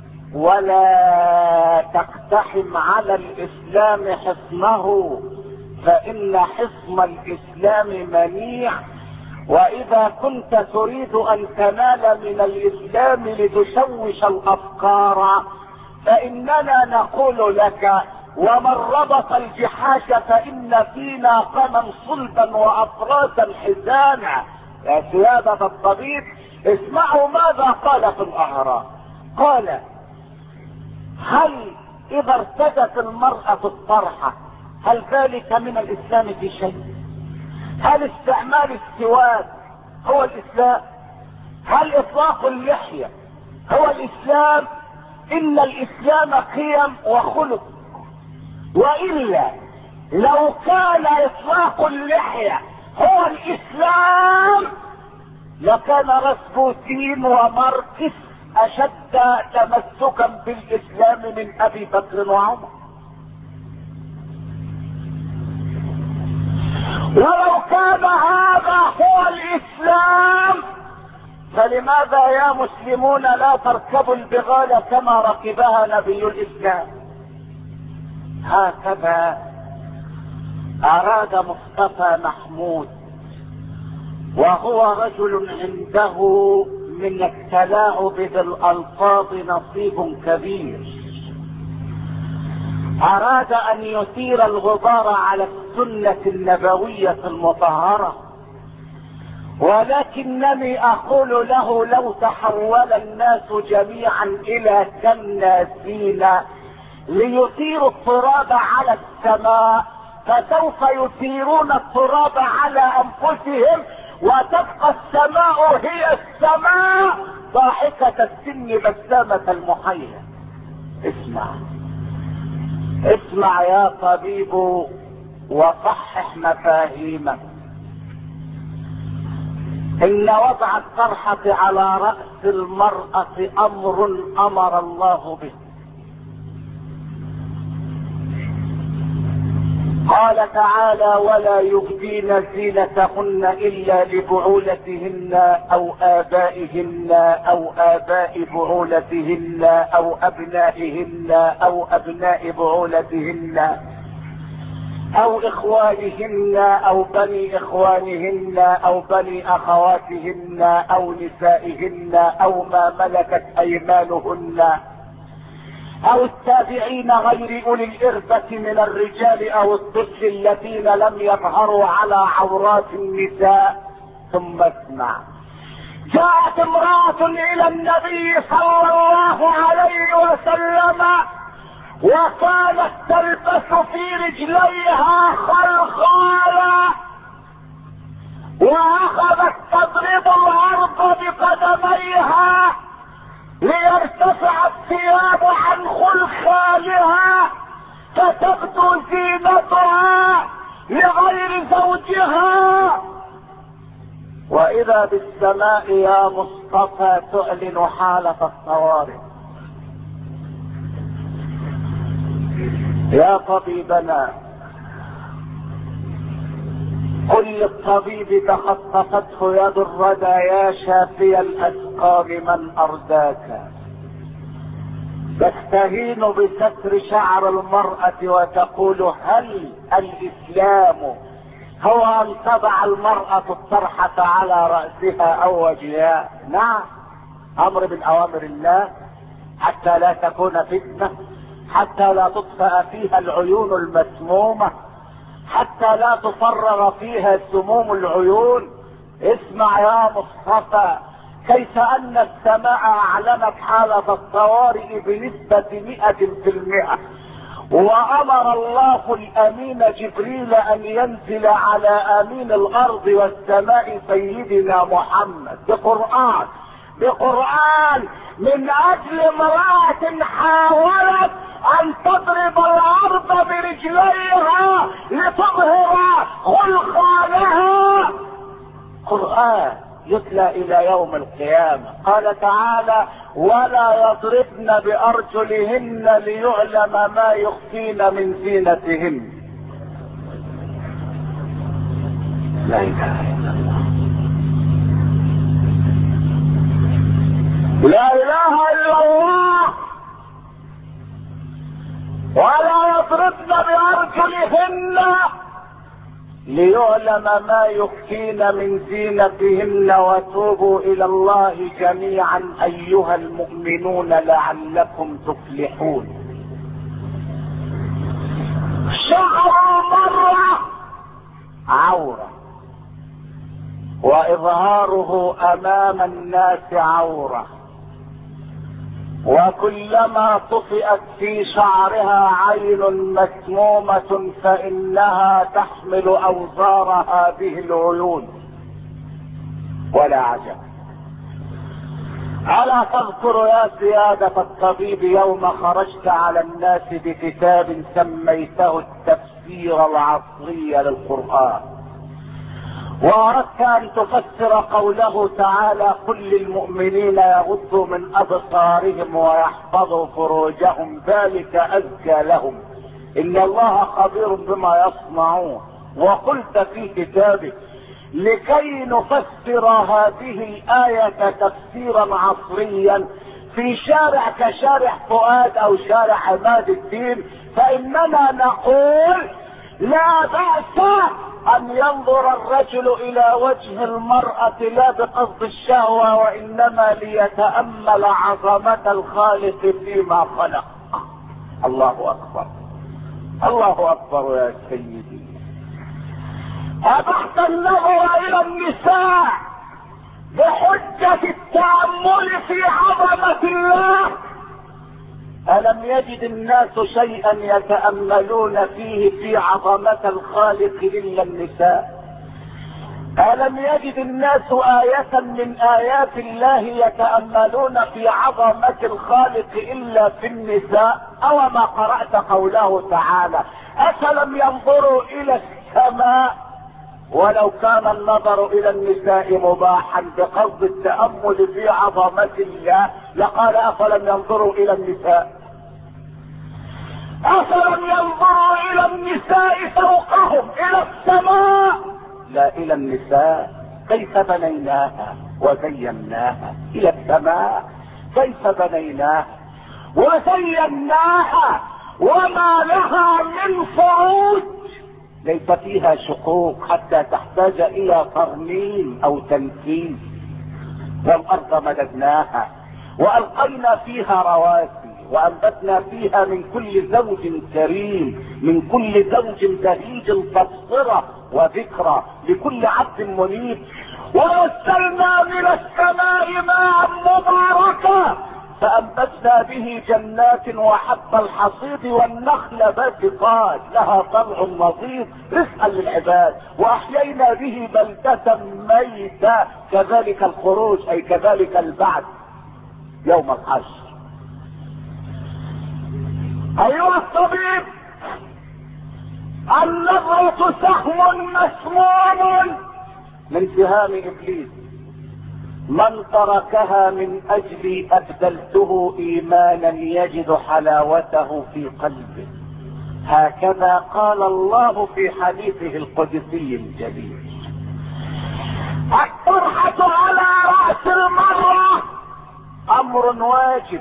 ولا تقتحم على الاسلام حصنه، فان حصن الاسلام منيع. واذا كنت تريد ان تنال من الاسلام لتشوش الافكار فاننا نقول لك: ومن ربط الجحاش فان فينا قما صلبا وافراسا حزانا. يا سيادة الطبيب، اسمعوا ماذا قال في الاهرام. قال: هل اذا ارتدت المرأة الطرحة هل ذلك من الاسلام في شيء؟ هل استعمال السواك هو الاسلام؟ هل اطلاق اللحية هو الاسلام؟ ان الاسلام قيم وخلق، والا لو كان اطلاق اللحية هو الاسلام لكان راسبوتين وماركس اشد تمسكا بالاسلام من ابي بكر وعمر. ولو كان هذا هو الاسلام فلماذا يا مسلمون لا تركبوا البغال كما ركبها نبي الاسلام؟ هكذا اراد مصطفى محمود، وهو رجل عنده من التلاعب بالالفاظ نصيب كبير. اراد ان يثير الغبار على السنة النبوية المطهرة، ولكنني اقول له لو تحول الناس جميعا الى كناسين ليثيروا التراب على السماء فسوف يثيرون التراب على انفسهم، وتبقى السماء هي السماء ضاحكة السن بسامة المحيا. اسمع يا طبيب وصحح مفاهيمك. ان وضع الطرحة على رأس المرأة امر امر الله به. قال تعالى: ولا يبدين زينتهن الا لبعولتهن او ابائهن او اباء بعولتهن او ابنائهن او ابناء بعولتهن او اخوانهن او بني اخوانهن او بني اخواتهن او نسائهن او ما ملكت ايمانهن او التابعين غير اولي الاربة من الرجال او الطفل الذين لم يظهروا على عورات النساء. ثم اسمع: جاءت امرأة الى النبي صلى الله عليه وسلم وكانت تلبس في رجليها خلخالا، واخذت تضرب الارض بقدميها ليرتفع الثياب عن خلخالها فتبدو زينتها لغير زوجها. واذا بالسماء يا مصطفى تعلن حالة الطوارئ. يا طبيبنا قل للطبيب تخطفته يد الردى يا شافي الاسقام من ارداك. تستهين بستر شعر المرأة وتقول: هل الاسلام هو ان تضع المرأة الطرحة على رأسها او وجهها؟ نعم، امر من اوامر الله حتى لا تكون فتنة، حتى لا تطفأ فيها العيون المسمومة، حتى لا تفرغ فيها سموم العيون. اسمع يا مصطفى، كيف ان السماء اعلنت حالة الطوارئ بنسبة 100%، وامر الله الامين جبريل ان ينزل على امين الارض والسماء سيدنا محمد بقرآن من اجل امرأة حاولت ان تضرب الارض برجليها لتظهر خلخالها. قرآن يتلى الى يوم القيامة. قال تعالى: ولا يضربن بارجلهن ليعلم ما يخفين من زينتهن. لا اله الا الله، لا اله الا الله. ولا يضربن بارجلهن ليعلم ما يخفين من زينتهن وتوبوا الى الله جميعا ايها المؤمنون لعلكم تفلحون. شعر المرأة عورة، واظهاره امام الناس عورة، وكلما طفئت في شعرها عين مسمومة فإنها تحمل أوزار هذه العيون. ولا عجب. ألا تذكر يا سيادة الطبيب يوم خرجت على الناس بكتاب سميته التفسير العصري للقرآن، واردت ان تفسر قوله تعالى: قل للمؤمنين يغضوا من ابصارهم ويحفظوا فروجهم ذلك ازكى لهم ان الله خبير بما يصنعون. وقلت في كتابك: لكي نفسر هذه الآية تفسيرا عصريا في شارع كشارع فؤاد او شارع عماد الدين، فاننا نقول لا بأس ان ينظر الرجل الى وجه المرأة لا بقصد الشهوة، وانما ليتأمل عظمة الخالق فيما خلق. الله اكبر، الله اكبر يا سيدي. ابحث النظر الى النساء بحجة التأمل في عظمة الله. ألم يجد الناس شيئا يتأملون فيه في عظمة الخالق إلا النساء؟ ألم يجد الناس آية من آيات الله يتأملون في عظمة الخالق إلا في النساء؟ أو ما قرأت قوله تعالى أفلم ينظروا إلى السماء؟ ولو كان النظر الى النساء مباحا بقصد التأمل في عظمة الله لقال افلم ينظروا الى النساء. افلم ينظروا الى النساء فوقهم الى السماء لا الى النساء. كيف بنيناها وزيناها؟ الى السماء كيف بنيناها وزيناها وما لها من فروج، ليس فيها شقوق حتى تحتاج الى ترميم او تنفيذ. والارض مددناها والقينا فيها رواسي وانبتنا فيها من كل زوج كريم، من كل زوج بهيج تبصرة وذكرى لكل عبد منيب. ونزلنا من السماء ماء مباركا فأنبتنا به جنات وحب الحصيد والنخل باسقات لها طلع نضيد رزقا للعباد، وأحيينا به بلدة ميتة. كذلك الخروج أي كذلك البعث يوم الحشر. أيها الطبيب، النظرة سهم مسموم من سهام إبليس، من تركها من اجلي ابدلته ايمانا يجد حلاوته في قلبه. هكذا قال الله في حديثه القدسي الجليل. الطرحة على رأس المرة امر واجب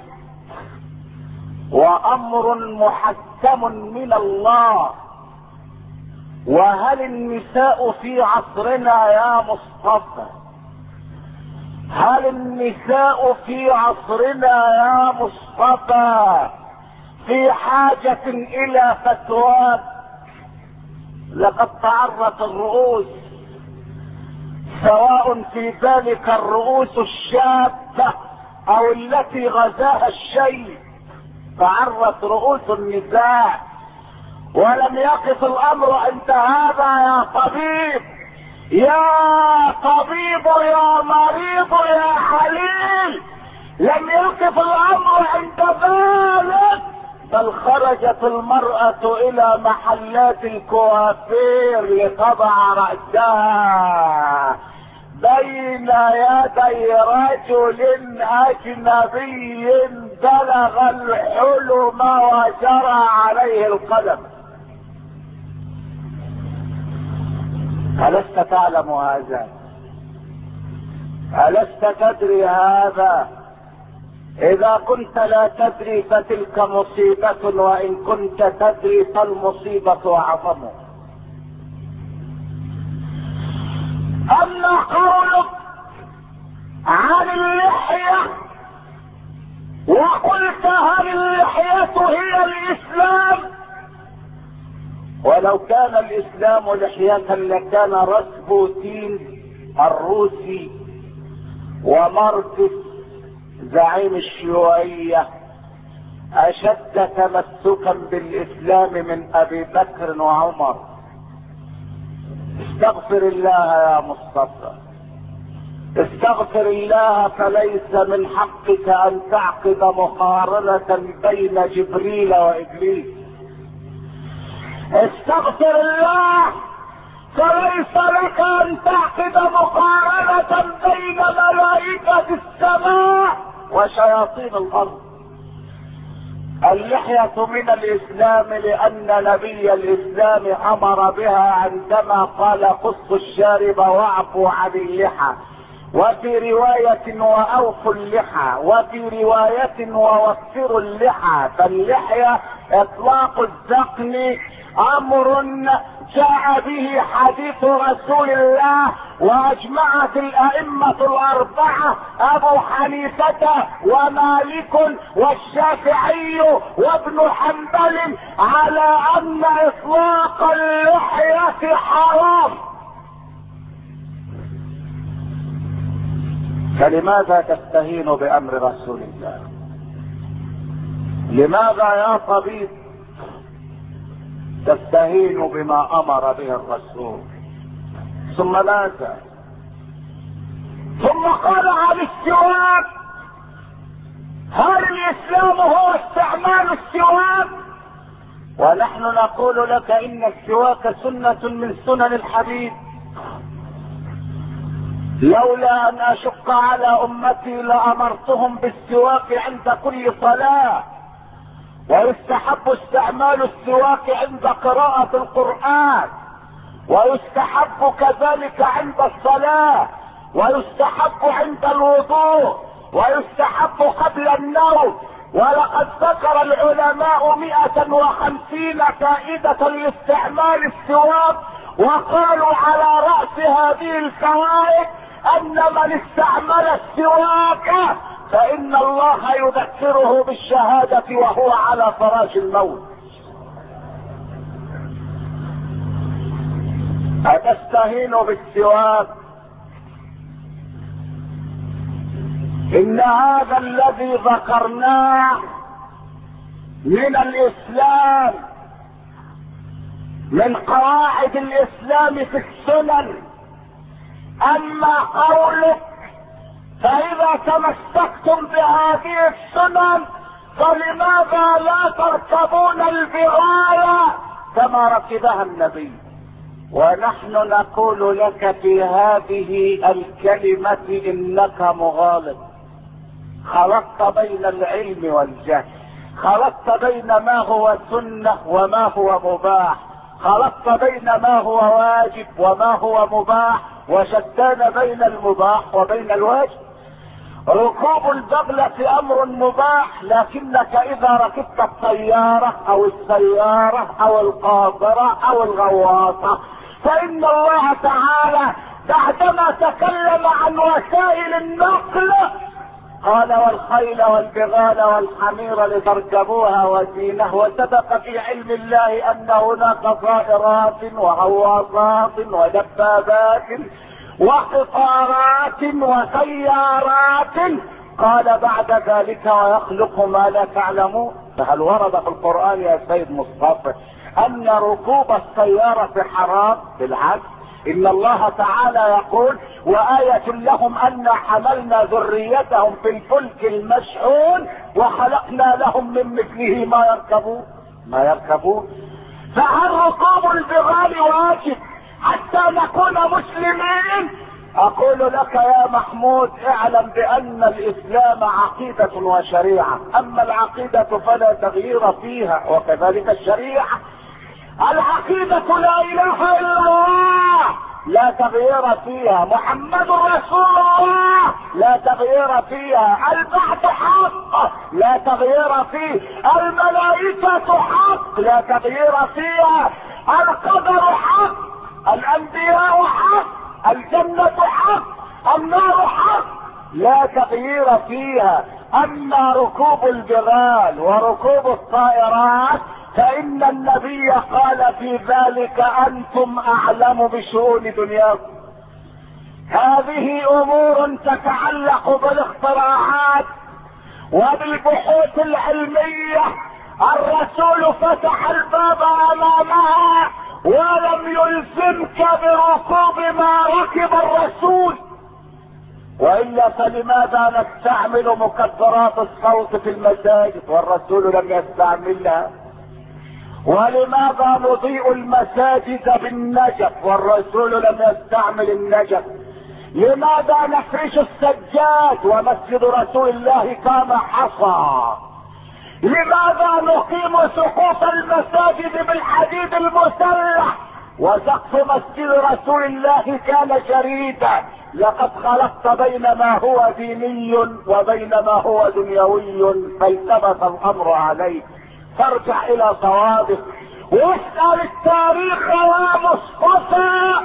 وامر محكم من الله. وهل النساء في عصرنا يا مصطفى، هل النساء في عصرنا يا مصطفى في حاجة الى فتوى؟ لقد تعرت الرؤوس، سواء في ذلك الرؤوس الشابة او التي غزاها الشيء، تعرت رؤوس النساء. ولم يقف الامر عند هذا يا طبيب، يا طبيب يا مريض يا حليل، لم يقف الامر عند ذلك، بل خرجت المرأة الى محلات الكوافير لتضع رأسها بين يدي رجل اجنبي بلغ الحلم وجرى عليه القلم. ألست تعلم هذا؟ ألست تدري هذا؟ إذا كنت لا تدري فتلك مصيبة، وإن كنت تدري فالمصيبة أعظم. أما قولك عن اللحية وقلت هل اللحية هي الإسلام؟ ولو كان الاسلام لحية لكان راسبوتين الروسي وماركس زعيم الشيوعية اشد تمسكا بالاسلام من ابي بكر وعمر. استغفر الله يا مصطفى، استغفر الله، فليس من حقك ان تعقد مقارنة بين جبريل وابليس. استغفر الله، فليس لك ان تعقد مقارنة بين ملائكة السماء وشياطين الارض. اللحية من الاسلام لان نبي الاسلام امر بها عندما قال قصوا الشارب واعفوا عن اللحى، وفي رواية وأوفوا اللحى، وفي رواية ووفروا اللحى. فاللحية إطلاق الذقن أمر جاء به حديث رسول الله، واجمعت الائمة الاربعة ابو حنيفة ومالك والشافعي وابن حنبل على ان اطلاق اللحية حرام. فلماذا تستهين بامر رسول الله؟ لماذا يا طبيب تستهين بما امر به الرسول؟ ثم ماذا؟ ثم قال عن السواك: هل الاسلام هو استعمال السواك؟ ونحن نقول لك ان السواك سنة من سنن الحبيب. لولا ان اشق على امتي لامرتهم بالسواك عند كل صلاة. ويستحب استعمال السواك عند قراءة القرآن، ويستحب كذلك عند الصلاة، ويستحب عند الوضوء، ويستحب قبل النوم. ولقد ذكر العلماء 150 فائدة لاستعمال السواك، وقالوا على رأس هذه الفوائد ان من استعمل السواك فان الله يذكره بالشهادة وهو على فراش الموت. أتستهين بالسواك؟ إن هذا الذي ذكرناه من الإسلام، من قواعد الإسلام في السنن. أما قولك فإذا تمسكتم بهذه السنن فلماذا لا تركبون البغال كما ركبها النبي؟ ونحن نقول لك في هذه الكلمة انك مغالط. خلطت بين العلم والجهل، خلطت بين ما هو سنة وما هو مباح، خلطت بين ما هو واجب وما هو مباح، وشتان بين المباح وبين الواجب. ركوب البغلة امر مباح، لكنك اذا ركبت الطيارة او السيارة او القاطرة او الغواصة فان الله تعالى بعدما تكلم عن وسائل النقل قال: والخيل والبغال والحمير لتركبوها وزينة. وسبق في علم الله ان هناك طائرات وغواصات ودبابات وقطارات وسيارات. قال بعد ذلك: ويخلق ما لا تعلمون. فهل ورد في القرآن يا سيد مصطفى ان ركوب السيارة حرام؟ بالعكس، ان الله تعالى يقول: وآية لهم ان حملنا ذريتهم في الفلك المشحون وخلقنا لهم من مثله ما يركبون. فهل ركوب البغال واجب حتى نكون مسلمين؟ اقول لك يا محمود: اعلم بان الاسلام عقيدة وشريعة، اما العقيدة فلا تغيير فيها، وكذلك الشريعة. العقيدة لا اله الا الله لا تغيير فيها، محمد رسول الله لا تغيير فيها، البعث حق لا تغيير فيه، الملائكة حق لا تغيير فيها، القدر حق، الانبياء حق، الجنة حق، النار حق لا تغيير فيها. اما ركوب الجبال وركوب الطائرات فان النبي قال في ذلك: انتم اعلم بشؤون دنياكم. هذه امور تتعلق بالاختراعات وبالبحوث العلمية. الرسول فتح الباب امامها ولم يلزمك بركوب ما ركب الرسول. والا فلماذا نستعمل مكبرات الصوت في المساجد والرسول لم يستعملها؟ ولماذا نضيء المساجد بالنجف والرسول لم يستعمل النجف؟ لماذا نفرش السجاد ومسجد رسول الله كان حصى؟ لماذا نقيم سقوط المساجد بالحديد المسلح وسقف مسجد رسول الله كان جريدا؟ لقد خلطت بين ما هو ديني وبين ما هو دنيوي، فالتبس الامر عليك. فارجع الى صوابك واسأل التاريخ يا مصطفى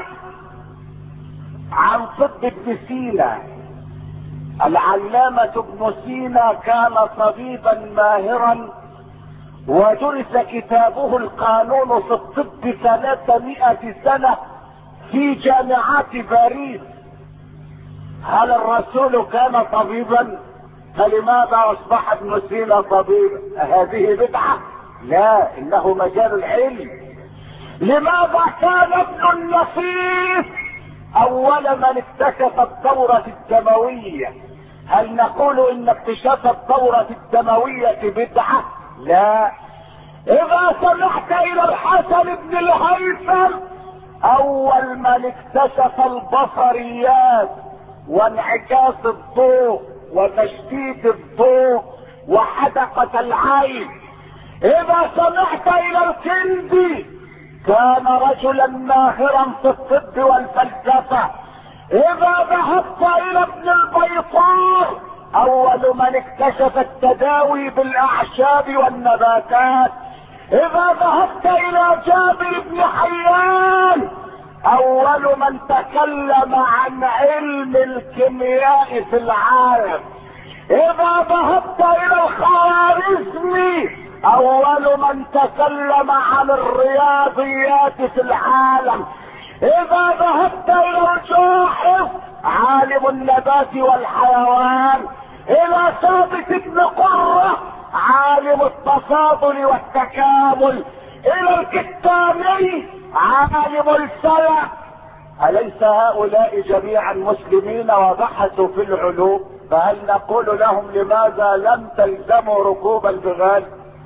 عن طب ابن سينا. العلامة ابن سينا كان طبيبا ماهرا، ودرس كتابه القانون في الطب 300 سنة في جامعات باريس. هل الرسول كان طبيبا؟ فلماذا اصبح ابن سينا طبيبا؟ هذه بدعة؟ لا، انه مجال العلم. لماذا كان ابن النفيس اول من اكتشف الدورة الدموية؟ هل نقول ان اكتشاف الدورة الدموية بدعة؟ لا. اذا سمعت الى الحسن بن الهيثم اول من اكتشف البصريات وانعكاس الضوء وتشتيت الضوء وحدقة العين. اذا سمعت الى الكندي كان رجلا ماهرا في الطب والفلسفة. اذا ذهبت الى ابن البيطار اول من اكتشف التداوي بالاعشاب والنباتات. اذا ذهبت الى جابر بن حيان اول من تكلم عن علم الكيمياء في العالم. اذا ذهبت الى الخوارزمي اول من تكلم عن الرياضيات في العالم. اذا ذهبت الى الجاحظ عالم النبات والحيوان. الى ثابت بن قرة عالم التفاضل والتكامل. الى الكتاني عالم الفلك. أليس هؤلاء جميعا مسلمين وبحثوا في العلوم؟ فهل نقول لهم لماذا لم تلزموا ركوب البغال؟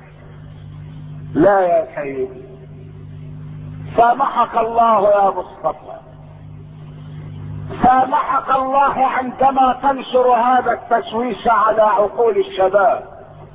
لا يا سيدي. سامحك الله يا مصطفى، سامحك الله عندما تنشر هذا التشويش على عقول الشباب.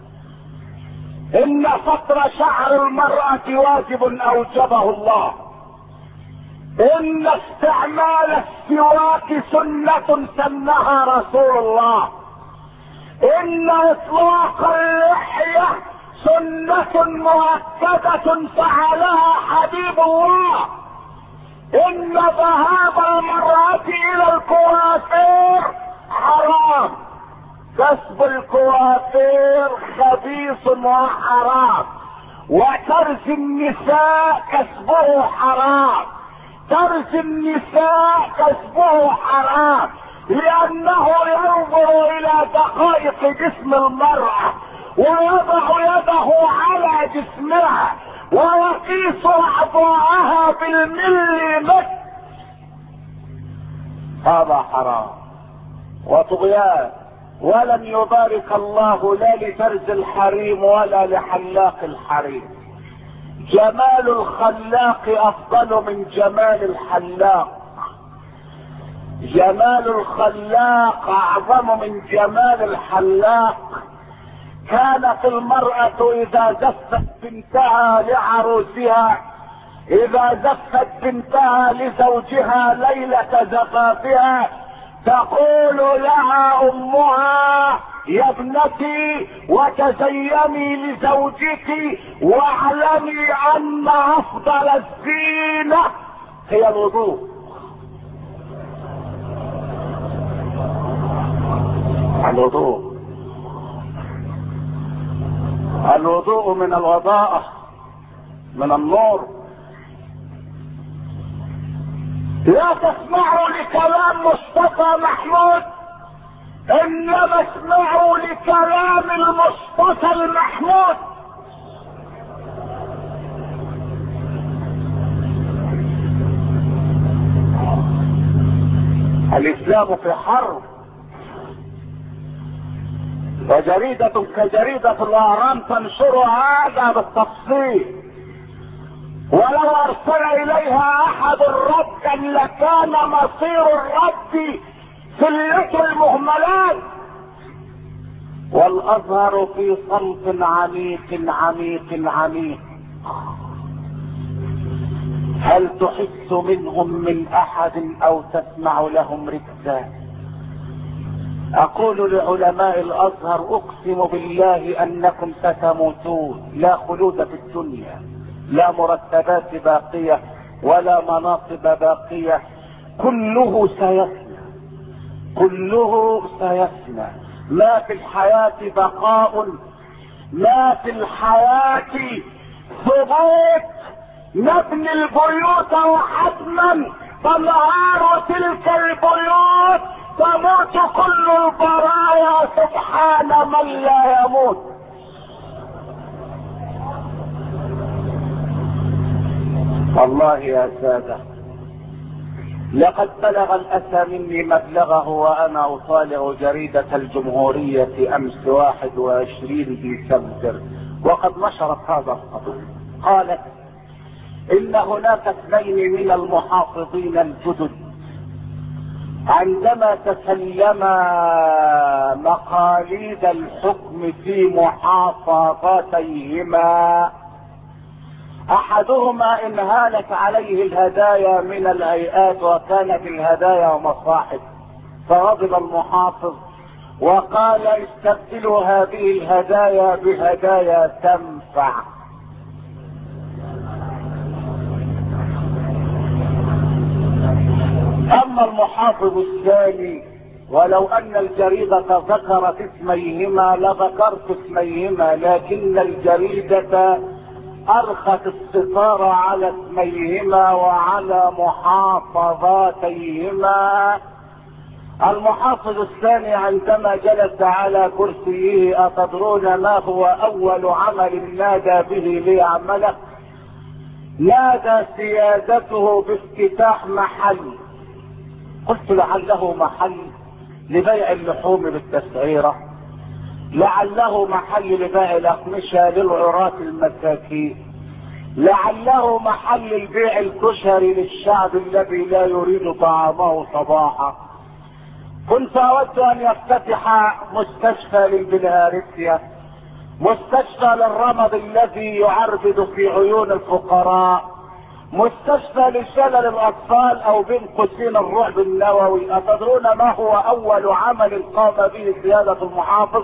ان فطر شعر المرأة واجب اوجبه الله. ان استعمال السواك سنة سنها رسول الله. ان اطلاق اللحية سنة مؤكدة فعلها حبيب الله. ان ذهاب المرأة الى الكوافير حرام. كسب الكوافير خبيث وحرام. وترس النساء كسبه حرام. ترس النساء كسبه حرام، لانه ينظر الى دقائق جسم المرأة ويضع يده على جسمها ويقيس اعضاءها بالمليمتر. هذا حرام وطغيان. ولن يبارك الله لا لترز الحريم ولا لحلاق الحريم. جمال الخلاق افضل من جمال الحلاق. جمال الخلاق اعظم من جمال الحلاق. كانت المرأة اذا زفت بنتها لعروسها، اذا زفت بنتها لزوجها ليلة زفافها، تقول لها امها يا ابنتي وتزيني لزوجك واعلمي ان افضل الزينة هي الوضوء. الوضوء، الوضوء من الوضاءة، من النور. لا تسمعوا لكلام مصطفى محمود، انما اسمعوا لكلام المصطفى المحمود. الاسلام في حرب، وجريدة كجريدة الاهرام تنشر هذا بالتفصيل. ولو ارسل اليها احد ردا لكان مصير الرد سلة المهملات. والازهر في صمت عميق عميق عميق. هل تحس منهم من احد او تسمع لهم ركزا؟ اقول لعلماء الازهر اقسم بالله انكم ستموتون، لا خلود في الدنيا، لا مرتبات باقية ولا مناصب باقية، كله سيفنى، كله سيفنى. ما في الحياة بقاء، ما في الحياة ثبوت. نبني البيوت وحتما تنهار تلك البيوت، تموت كل البرايا سبحان من لا يموت. والله يا سادة لقد بلغ الأسى مني مبلغه وأنا أطالع جريدة الجمهورية أمس 21 ديسمبر وقد نشرت هذا الخبر. قالت إن هناك 2 من المحافظين الجدد عندما تسلما مقاليد الحكم في محافظاتيهما، احدهما انهالت عليه الهدايا من الهيئات وكانت الهدايا مصاحف، فغضب المحافظ وقال استبدلوا هذه الهدايا بهدايا تنفع. اما المحافظ الثاني ولو ان الجريدة ذكرت اسميهما لذكرت اسميهما، لكن الجريدة ارخت الستار على اسميهما وعلى محافظاتيهما. المحافظ الثاني عندما جلس على كرسيه أتدرون ما هو اول عمل نادى به ليعمله؟ نادى سيادته بافتتاح محل. قلت لعله محل لبيع اللحوم بالتسعيرة، لعله محل لبيع الأقمشة للعراة المساكين، لعله محل البيع الكشري للشعب الذي لا يريد طعامه صباحا. كنت أود أن يفتتح مستشفى للبلهارسيا، مستشفى للرمض الذي يعربد في عيون الفقراء، مستشفى لشلل الاطفال او بين قوسين الرعب النووي. اتدرون ما هو اول عمل قام به سيادة المحافظ؟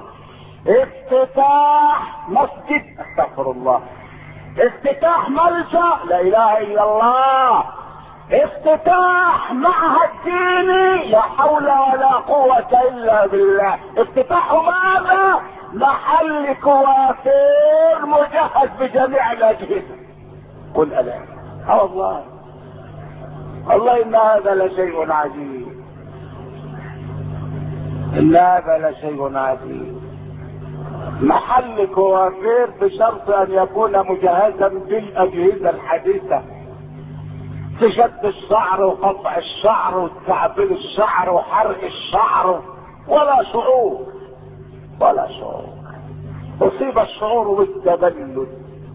افتتاح مسجد، استغفر الله، افتتاح ملجأ، لا اله الا الله، افتتاح معهد ديني، لا حول ولا قوة الا بالله. افتتاح ماذا؟ محل كوافير مجهز بجميع الاجهزة. قل الا والله والله ان هذا لشيء عجيب، ان هذا لشيء عجيب. محل كوافير بشرط ان يكون مجهزا بالاجهزة الحديثة في شد الشعر وقطع الشعر وتعبير الشعر وحرق الشعر، ولا شعور ولا شعور. اصيب الشعور بالتبلد.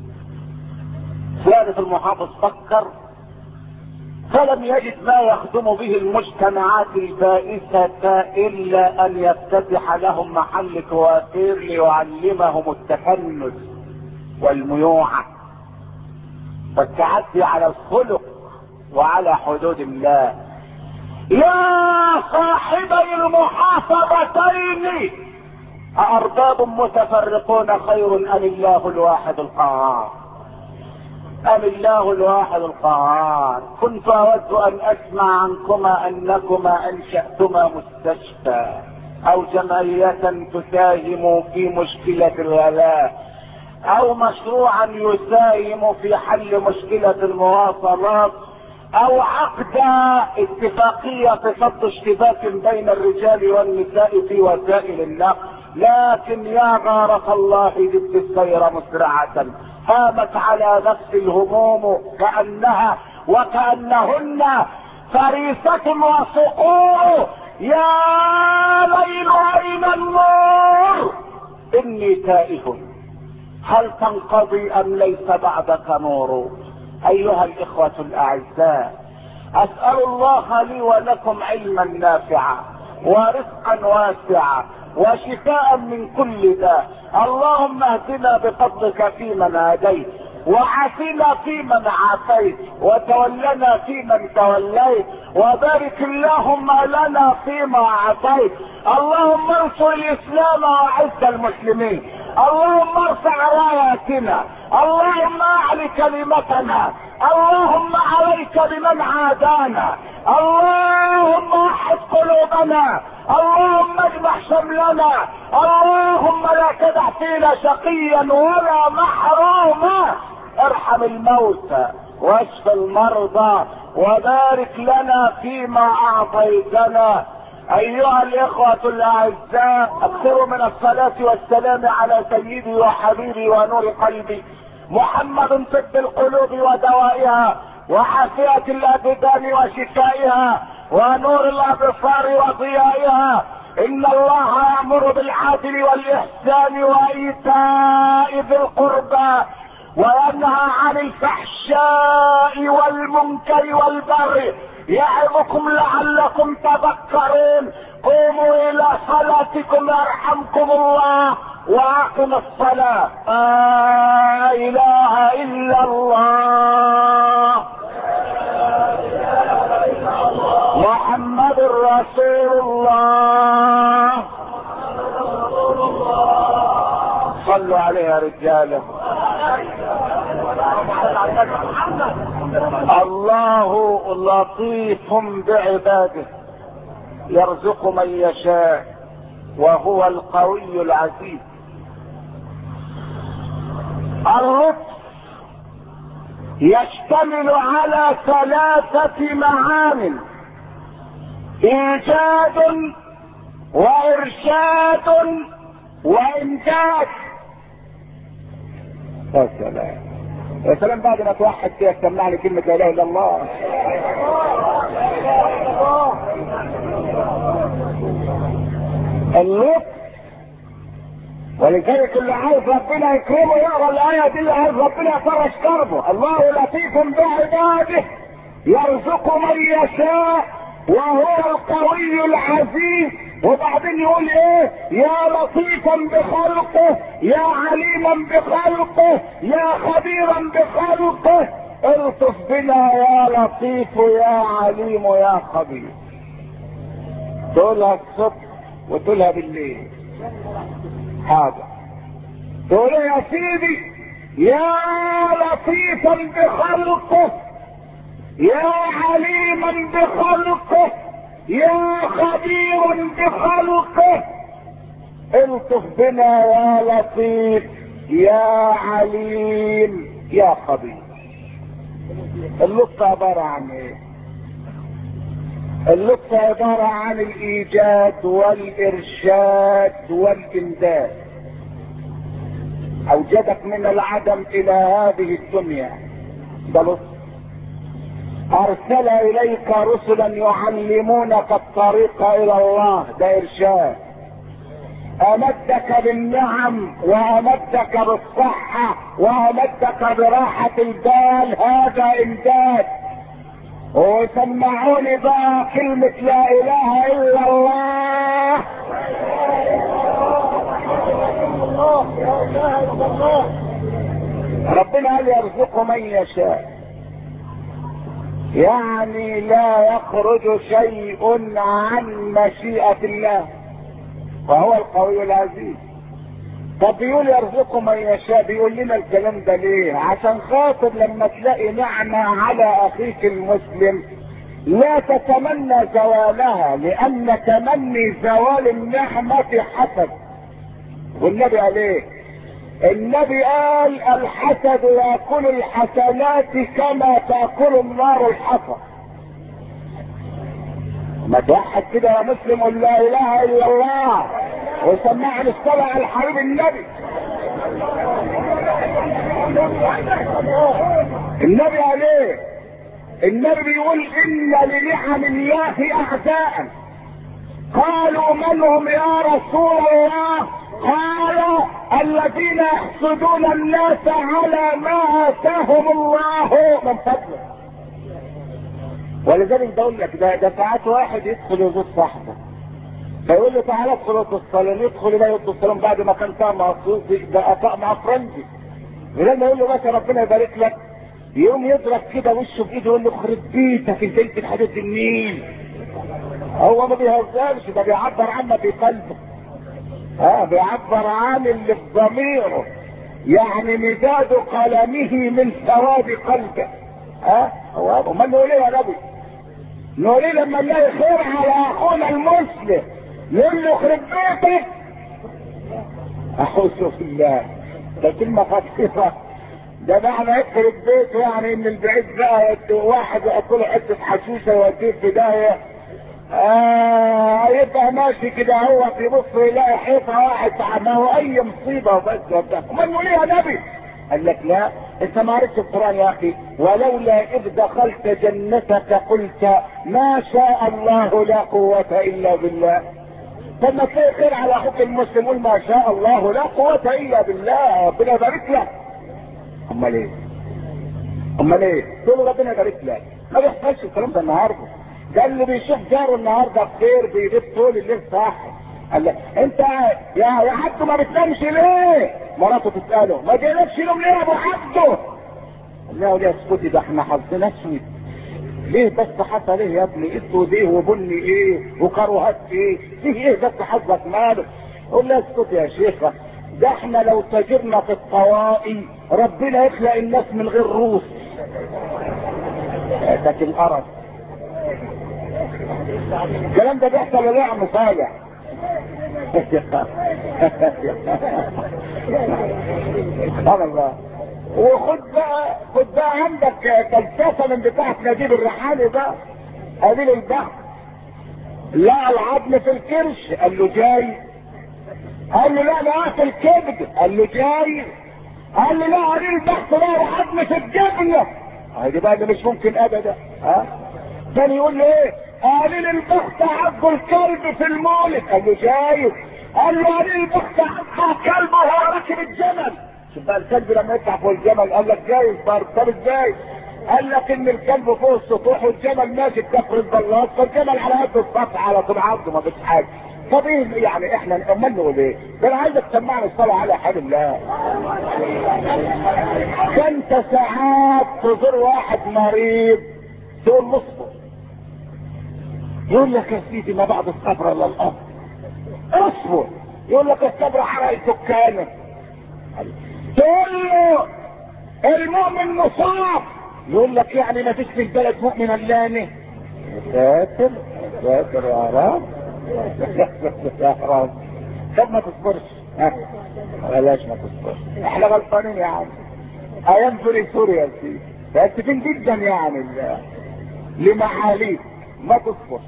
سيادة المحافظ فكر فلم يجد ما يخدم به المجتمعات البائسة الا ان يفتتح لهم محل كوافير ليعلمهم التفنن والميوعة والتعدي على الخلق وعلى حدود الله. يا صاحبي المحافظتين أأرباب متفرقون خير أم الله الواحد القهار؟ أم الله الواحد القهار؟ كنت أود أن أسمع عنكما أنكما أنشأتما مستشفى أو جمعية تساهم في مشكلة الغلاء أو مشروعا يساهم في حل مشكلة المواصلات أو عقد اتفاقية تصد اشتباك بين الرجال والنساء في وسائل النقل. لكن يا غارة الله جبت السير مسرعة، قامت على نفس الهموم كأنها وكأنهن فريسة وصقور. يا ليل أين النور؟ إني تائه، هل تنقضي أم ليس بعدك نور؟ أيها الإخوة الأعزاء، أسأل الله لي ولكم علما نافعا ورزقا واسعا وشفاء من كل داء. اللهم اهدنا بفضلك فيمن هديت وعافنا فيمن عافيت، وتولنا فيمن توليت، وبارك اللهم لنا فيما اعطيت. اللهم انصر الاسلام واعز المسلمين، اللهم ارفع راياتنا، اللهم اعل كلمتنا، اللهم عليك بمن عادانا، اللهم احد قلوبنا، اللهم اجمع شملنا، اللهم لا تدع فينا شقيا ولا محروما. ارحم الموتى واشف المرضى وبارك لنا فيما اعطيتنا. ايها الاخوة الاعزاء، اكثروا من الصلاة والسلام على سيدي وحبيبي ونور قلبي محمد، طب القلوب ودوائها، وعافية الابدان وشفائها، ونور الابصار وضيائها. ان الله يأمر بالعدل والاحسان وايتاء ذي القربى، وينهى عن الفحشاء والمنكر والبغي، يعظكم لعلكم تذكرون. قوموا الى صلاتكم يرحمكم الله، واقم الصلاة. لا اله الا الله محمد رسول الله. صلوا عليه يا رجاله. الله لطيف بعباده يرزق من يشاء وهو القوي العزيز. اللطف يشتمل على 3 معان: ايجاد وارشاد وامداد. يا سلام يا سلام، بعد ما توحد كده تسمعني كلمة لا اله الا الله. اللطف، ولذلك اللي عايز ربنا يكرمه يقرا الايه دي، اللي عايز ربنا يفرج كربه. الله لطيف بعباده يرزق من يشاء وهو القوي العزيز. وبعدين يقول ايه؟ يا لطيفا بخلقه، يا عليما بخلقه، يا خبيرا بخلقه. الطف بنا يا لطيف يا عليم يا خبير. تقولها الصبح وتقولها بالليل. حاضر. تقول يا سيدي يا لطيفا بخلقه، يا عليما بخلقه، يا خبير بخلقه. الطف بنا يا لطيف يا عليم يا خبير. اللطف عبارة عن ايه؟ اللطف عبارة عن الايجاد والارشاد والامداد. اوجدك من العدم الى هذه الدنيا، ده لطف. ارسل اليك رسلا يعلمونك الطريق الى الله، ده ارشاد. امدك بالنعم وامدك بالصحة وامدك براحة البال، هذا امداد. وسمعوني بقى كلمة لا اله الا الله. ربنا قال يرزق من يشاء، يعني لا يخرج شيء عن مشيئة الله، وهو القوي العزيز. طب بيقول يرزق من يشاء، بيقول لنا الكلام ده ليه؟ عشان خاطر لما تلاقي نعمة على اخيك المسلم لا تتمنى زوالها، لان تمني زوال النعمة حسد. والنبي قال ايه؟ النبي قال الحسد ياكل الحسنات كما تاكل النار الحطب. ما توحد كده يا مسلم قل لا اله الا الله وسمعني الصلاة على الحبيب النبي. النبي قال ايه؟ النبي بيقول ان لنعم الله اعداء. قالوا من هم يا رسول الله؟ قال الذين يحسدون الناس على ما اتاهم الله من فضله. ولذلك بقول لك ده ساعات واحد يدخل يزور صاحبه فيقول له تعالى ادخل الصالون، يدخل لا يدخل الصالون بعد ما كان طعم مخصوص بقى طعم افرنجي. ولما يقول له مثلا ربنا يبارك لك يقوم يضرب كده وشه بايده يقول له خرب بيتك انت انت الحديث النيل. هو ما بيهزرش، ده بيعبر عما في قلبه. بيعبر عن اللي في ضميره، يعني مداد قلمه من ثواب قلبه. هو امال نقول ايه يا نبي؟ نقول ايه لما نلاقي خير على اخونا المسلم نقول له خرب بيتك؟ اعوذ بالله، ده كلمه خطيره. ده معنى يخرب بيته يعني ان البعيد بقى واحد يحط له حته حشوشه يوديه في داهيه. يبقى ماشي كده هو يبص يلاقي حيطه واحد، ما هو اي مصيبه وبس وبتاع. امال نقول ايه يا نبي؟ قال لك لا، انت ما عرفتش القران يا اخي. ولولا اذ دخلت جنتك قلت ما شاء الله لا قوه الا بالله. لما تلاقي خير على اخوك المسلم قول ما شاء الله لا قوه الا بالله، ربنا يبارك لك. امال ايه؟ امال ايه؟ تقول ربنا يبارك لك، ما بيحصلش الكلام ده النهارده. ده اللي بيشوف جاره النهارده بخير بيجيب طول الليل صح. قال لك انت يا عبده ما بتنامش ليه؟ مراته تساله ما جالكش نوم ليه يا ابو عبده؟ قال لها يا اسكتي ده احنا حظنا اسود. ليه بس حصل ايه يا ابني؟ اسود ايه وبني ايه وكروهات ايه؟ فيه ايه بس حظك ماله؟ قول لها اسكتي يا شيخه، ده احنا لو تاجرنا في الطوائي ربنا يخلق الناس من غير روس. لكن القرف الكلام ده بيحصل ولا يا عم صالح؟ سبحان الله. وخد بقى عندك فلسفه من بتاعه نجيب الريحاني بقى، قليل البحث لا العظم في الكرش قال له جاي، قال له لا في الكبد قال له جاي، قال له لا قليل البحث لا العظم في الجبنه. دي بقى اللي مش ممكن ابدا. تاني يقول له ايه؟ قليل البحث عض الكلب في المولد قال له جاي، قال له قليل البحث عض كلب وهو راكب الجمل. شوف بقى الكلب لما يطلع فوق الجمل قال لك جاي برضه. طب ازاي؟ قال لك ان الكلب فوق السطوح والجمل ماشي بكفر البلاط، فالجمل على قد السطح على طول عضه ما فيش حاجه. طب ايه يعني احنا امال نقول ايه؟ ده انا عايزك تسمعني الصلاه على حال الله. ده انت ساعات تزور واحد مريض تقول مصبر، يقول لك يا سيدي ما بعد الصبر الا الامر، اصبر. يقول لك الصبر حرق سكانه. تقول له المؤمن مصاب، يقول لك يعني ما فيش في البلد مؤمن الا ساتر ساتر يا رب يا رب. طب ما تصبرش، بلاش ما تصبرش، احنا غلطانين يا عم. ايام سوريا يا سيدي متاسفين جدا يعني لمعاليك، ما تصبر.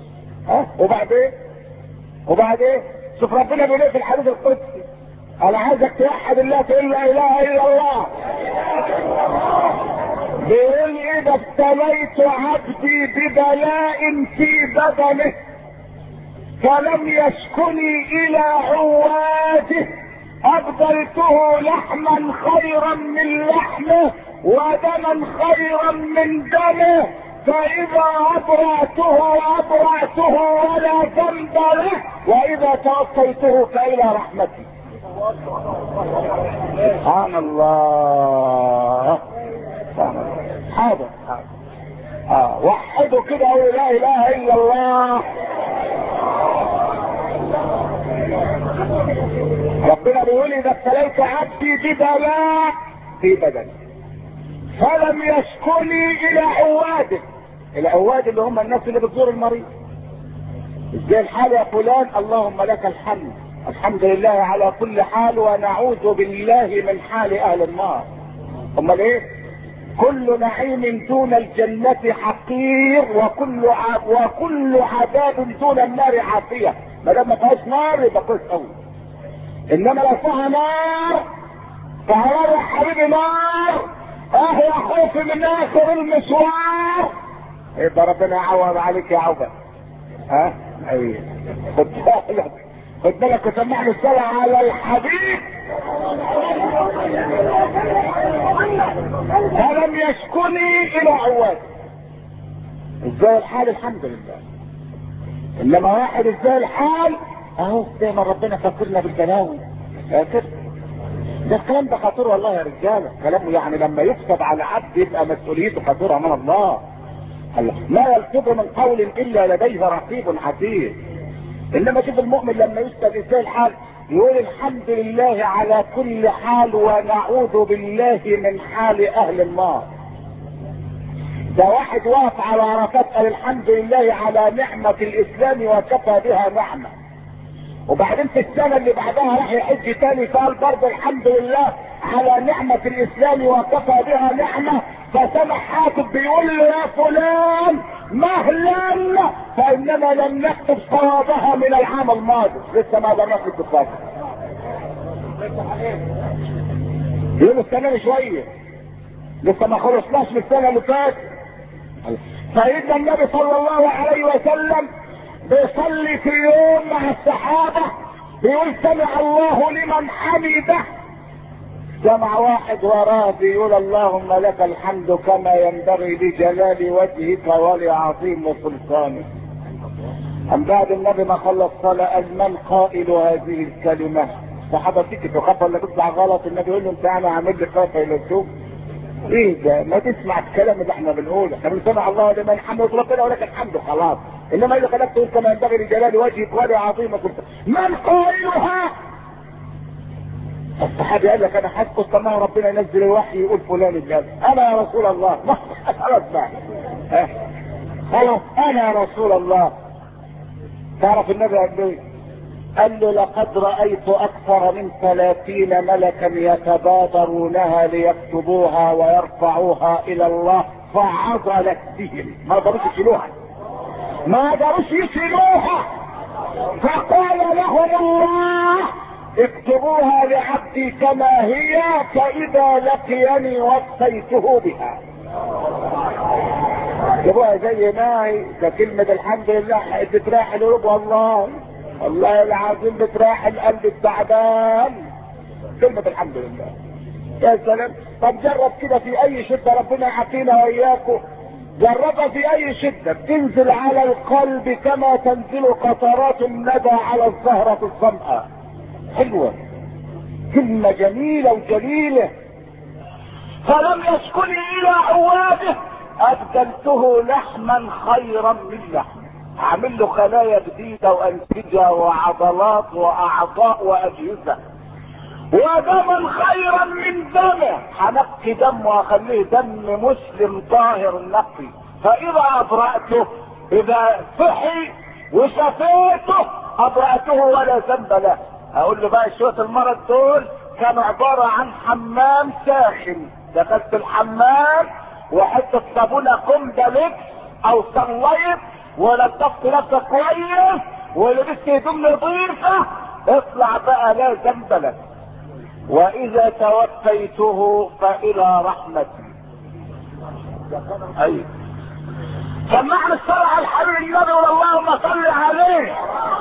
وبعدين شوف ربنا بيقول ايه في الحديث القدسي؟ انا عايزك توحد الله تقول لا اله الا الله. بيقول اذا ابتليت عبدي ببلاء في بدنه فلم يشكني الى عواده ابدلته لحما خيرا من لحمه ودما خيرا من دمه، فاذا ابرأته ولا ذنب له، واذا توفيته فالى رحمتي. سبحان الله. حاضر وحدوا كده لا اله الا الله. ربنا بيقول اذا ابتليت عبدي ببلاء في بدني فلم يشكني الى عواده. العواد اللي هم الناس اللي بتزور المريض. ازاي الحال يا فلان؟ اللهم لك الحمد، الحمد لله على كل حال ونعوذ بالله من حال اهل النار. امال ايه؟ كل نعيم دون الجنة حقير وكل عذاب دون النار عافية. ما دام ما فيهاش نار يبقى كويس قوي. انما لو فيها نار فهو يا حبيبي نار اهو خوف من اخر المشوار، يبقى ربنا يعوض عليك يا عوبة. ايوه خد بالك وسمعني الصلاة على الحبيب. فلم يشكني الى عواد. ازاي الحال؟ الحمد لله. انما واحد ازاي الحال اهو زي ما ربنا فكرنا بالبلاوي. فاكر ده الكلام ده خطير والله يا رجاله، كلامه يعني لما يكتب على عبد يبقى مسؤوليته خطيره امام الله. ما يلفظ من قول الا لديه رقيب عتيد. انما شوف المؤمن لما يسال ازاي الحال يقول الحمد لله على كل حال ونعوذ بالله من حال اهل النار. ده واحد واقف على عرفات قال الحمد لله على نعمة الاسلام وكفى بها نعمة، وبعدين في السنة اللي بعدها راح يحج تاني قال برضه الحمد لله على نعمة الاسلام وكفى بها نعمة. فسمع حاتب بيقول له يا فلان مهلا فاننا لم نكتب صوابها من العام الماضي، لسه ما قدرناش نكتب. يقول السنة شوية لسه ما خلصناش من السنة اللي فاتت. سيدنا النبي صلى الله عليه وسلم بيصلي في يوم مع الصحابة بيقول سمع الله لمن حمده، سمع واحد وراه بيقول اللهم لك الحمد كما ينبغي لجلال وجهك ولعظيم سلطانك. أم بعد النبي ما خلص صلاة قال من قائل هذه الكلمة؟ الصحابة تيجي تخاف ولا تطلع غلط، النبي يقول له انت انا عامل لي خايف الى السوق. ايه ده؟ ما تسمع الكلام اللي احنا بنقوله، احنا بنسمع الله لمن حمده ربنا ولك الحمد خلاص. انما اذا خلقت تقول كما ينبغي لجلال وجهك ولعظيم سلطانك من قائلها؟ الصحابي قال لك انا حاسس طمع ربنا ينزل الوحي يقول فلان الجاز. انا يا رسول الله ما خلاص بقى خلاص انا يا رسول الله. تعرف النبي قال له قال له لقد رأيت اكثر من 30 ملكا يتبادرونها ليكتبوها ويرفعوها الى الله فعضلت بهم، ما قدروش يشيلوها فقال لهم الله اكتبوها لعبدي كما هي فاذا لقيني وصيته بها. اكتبوها زي ما هي. ده كلمة الحمد لله بتراح القلوب والله العظيم بتراح القلب التعبان كلمة الحمد لله. يا سلام. طب جرب كده في اي شدة ربنا يعافينا واياكم، جربها في اي شدة تنزل على القلب كما تنزل قطرات الندى على الزهرة الظمأ. حلوة كلمة جميلة وجليلة. فلم يشكني الى عواده ابدلته لحما خيرا من لحم، اعمل له خلايا جديدة وانسجة وعضلات واعضاء واجهزة ودما خيرا من دمه، هنقي دمه واخليه دم مسلم طاهر نقي. فاذا ابرأته اذا صحي وشفيته ابرأته ولا ذنب له. اقول له بقى شوية المرض دول كانوا عبارة عن حمام ساخن، دخلت الحمام وحطت صابونة كومداليكس او صليت ولطفت نفسك كويس ولبست هدوم نظيفة، اطلع بقى لا ذنب لك. واذا توفيته فالى رحمتي. ايوه سمعنا الصلاة على الحبيب النبي اللهم صل عليه.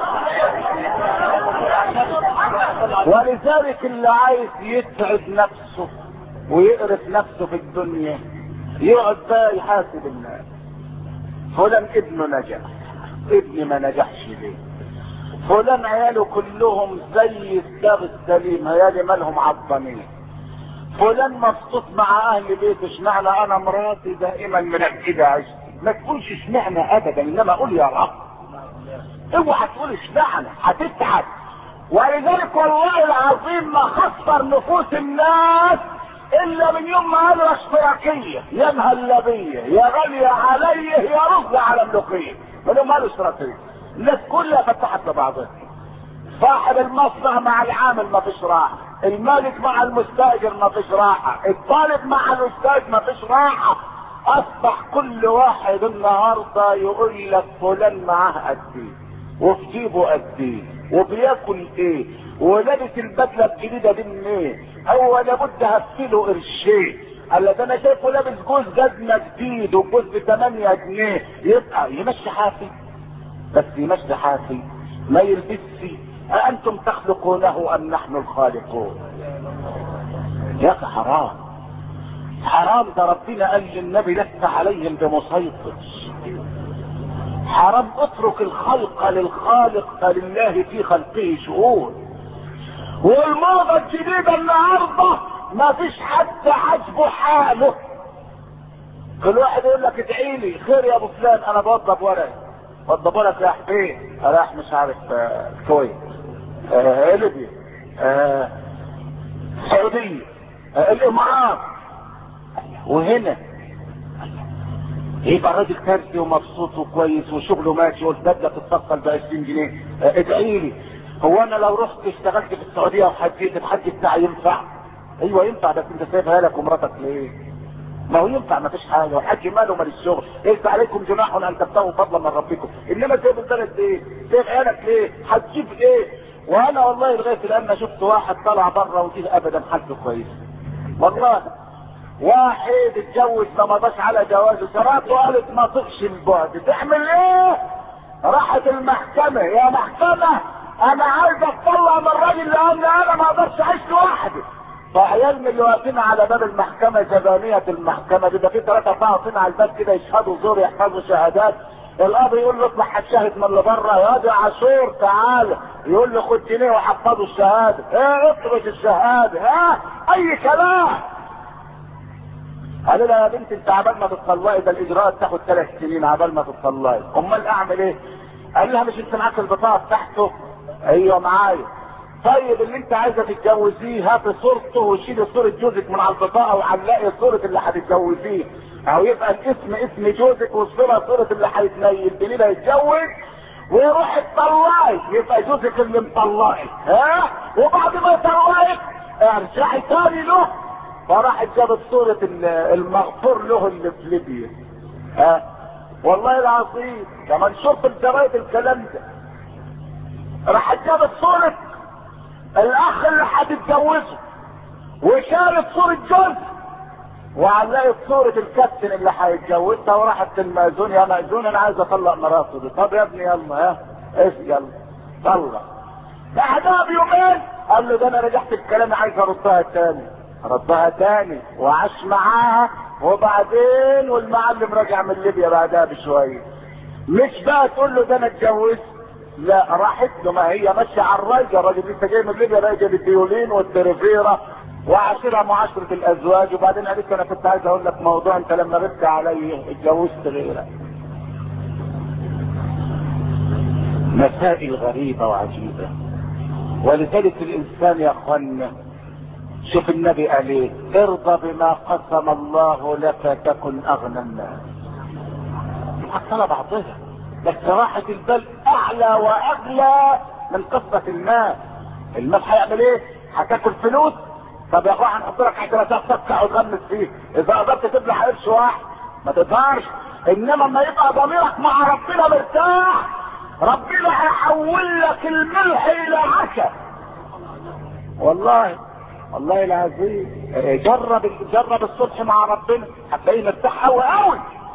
ولذلك اللي عايز يتعب نفسه ويقرف نفسه في الدنيا يقعد بقى يحاسب الناس. فلان ابنه نجح، ابني ما نجحش ليه؟ فلان عياله كلهم زي الدغ السليم، عيالي مالهم عضمين. فلان مبسوط مع اهل بيته، اشمعنى انا مراتي دائما منكده عشتي؟ ما تقولش اشمعنى ابدا، انما قول يا رب. اوعى تقول اشمعنى، هتتعب. ولذلك والله العظيم ما خسر نفوس الناس الا من يوم ما قالوا اشتراكيه، يا مهلبيه يا غاليه عليه يا رز على ملوخيه، من يوم ما قالوا اشتراكيه الناس كلها فتحت لبعضها. صاحب المصنع مع العامل ما فيش راحه، المالك مع المستاجر ما فيش راحه، الطالب مع الاستاذ ما فيش راحه. اصبح كل واحد النهارده يقول لك فلان معاه قد ايه وفي جيبه قد ايه وبياكل ايه ولابس البدله الجديده دي منين، هو لابد هفله قرشين. قال ده انا شايفه لابس جوز جزمه جديد وجوز ب8 جنيه، يبقى يمشي حافي، بس يمشي حافي ما يلبسش. أأنتم تخلقونه أم نحن الخالقون؟ يا أخي حرام حرام. ده ربنا قال للنبي لست عليهم بمسيطر. حرام. اترك الخلق للخالق، فلله في خلقه شؤون. والموضة الجديدة النهاردة ما فيش حد عاجبه حاله. كل واحد يقول لك ادعي لي خير يا ابو فلان، انا بوضب ورقي. وضب ورقك رايح فين؟ رايح مش عارف الكويت، ليبيا، السعودية، الامارات. وهنا يبقى الراجل كارثي ومبسوط وكويس وشغله ماشي والبدله تتفصل ب 20 جنيه. ادعي لي. هو انا لو رحت اشتغلت في السعوديه وحجيت الحج بتاعي ينفع؟ ايوه ينفع، بس انت سايبها لك ومراتك ليه؟ ما هو ينفع، ما فيش حاجه، والحج ماله مال الشغل. ليس عليكم جناح ان تبتغوا فضلا من ربكم، انما سايب البلد ليه؟ سايب عيالك ليه؟ هتجيب ايه؟ وانا والله لغايه الان ما شفت واحد طلع بره وفيه ابدا حالته كويس. والله واحد اتجوز ما مضاش على جوازه، مراته قالت ما طقش البعد، تعمل ايه؟ راحت المحكمة، يا محكمة انا عايز اتطلع من الراجل لان انا ما اقدرش اعيش لوحدي. فعيال من اللي واقفين على باب المحكمة، زبانية المحكمة بيبقى في 3 4 واقفين على الباب كده يشهدوا زور يحفظوا شهادات. القاضي يقول له اطلع هتشاهد من اللي بره، يا دي عاشور تعالى، يقول له خد جنيه وحفظوا الشهادة. ايه اطرش الشهادة؟ ها اي كلام. قال لها يا بنت انت عبال ما تطلقي ده الاجراءات تاخد 3 سنين عبال ما تطلقي. امال اعمل ايه؟ قال لها مش انت معاك البطاقه بتاعته؟ ايوه معايا. طيب اللي انت عايزه تتجوزيه هاتي صورته وشيلي صوره جوزك من على البطاقه وعلقي صوره اللي هتتجوزيه، او يبقى الاسم اسم جوزك والصوره صوره اللي هيتنيل اللي هيتجوز، ويروح يطلقك يبقى جوزك اللي مطلقك. ها وبعد ما يطلقك ارجعي تاني له. فراحت جابت صورة المغفور له اللي في ليبيا. والله العظيم كمان شوف الجرايد الكلام ده. راحت جابت صورة الاخ اللي هتتجوزه وشالت صورة جوز وعلقت صورة الكابتن اللي هيتجوزها، وراحت المأذون يا مأذون انا عايز اطلق مراته دي. طب يا ابني يلا يلا طلق. بعدها بيومين قال له ده انا رجعت الكلام عايز اردها تاني. ردها تاني وعاش معاها، وبعدين والمعلم رجع من ليبيا بعدها بشويه. مش بقى تقول له ده انا اتجوزت، لا راحت له، ما هي ماشيه على الراجل لسه جاي من ليبيا بقى جاب الديولين والتريفيرا وعاشرها معاشره الازواج. وبعدين قالت انا كنت عايز اقول لك موضوع، انت لما ردت علي اتجوزت غيرك. مسائل غريبه وعجيبه. ولذلك الانسان يا اخوانا شوف النبي قال ايه؟ ارضى بما قسم الله لك تكن اغنى الناس. محصله بعضها، بس راحة البال اعلى واغلى من قصة المال. المال هيعمل ايه؟ هتاكل فلوس؟ طب يا اخويا هنحط لك حاجه تفتح وتغمس فيه، اذا قدرت تبلع قرش واحد ما تقدرش. انما لما يبقى ضميرك مع ربنا مرتاح، ربنا هيحول لك الملح الى عسل. والله العظيم جرب الصبح مع ربنا هتلاقيه مرتاح قوي قوي.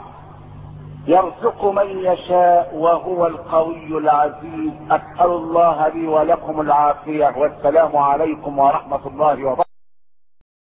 يرزق من يشاء وهو القوي العزيز. اسال الله لي ولكم العافيه، والسلام عليكم ورحمه الله وبركاته.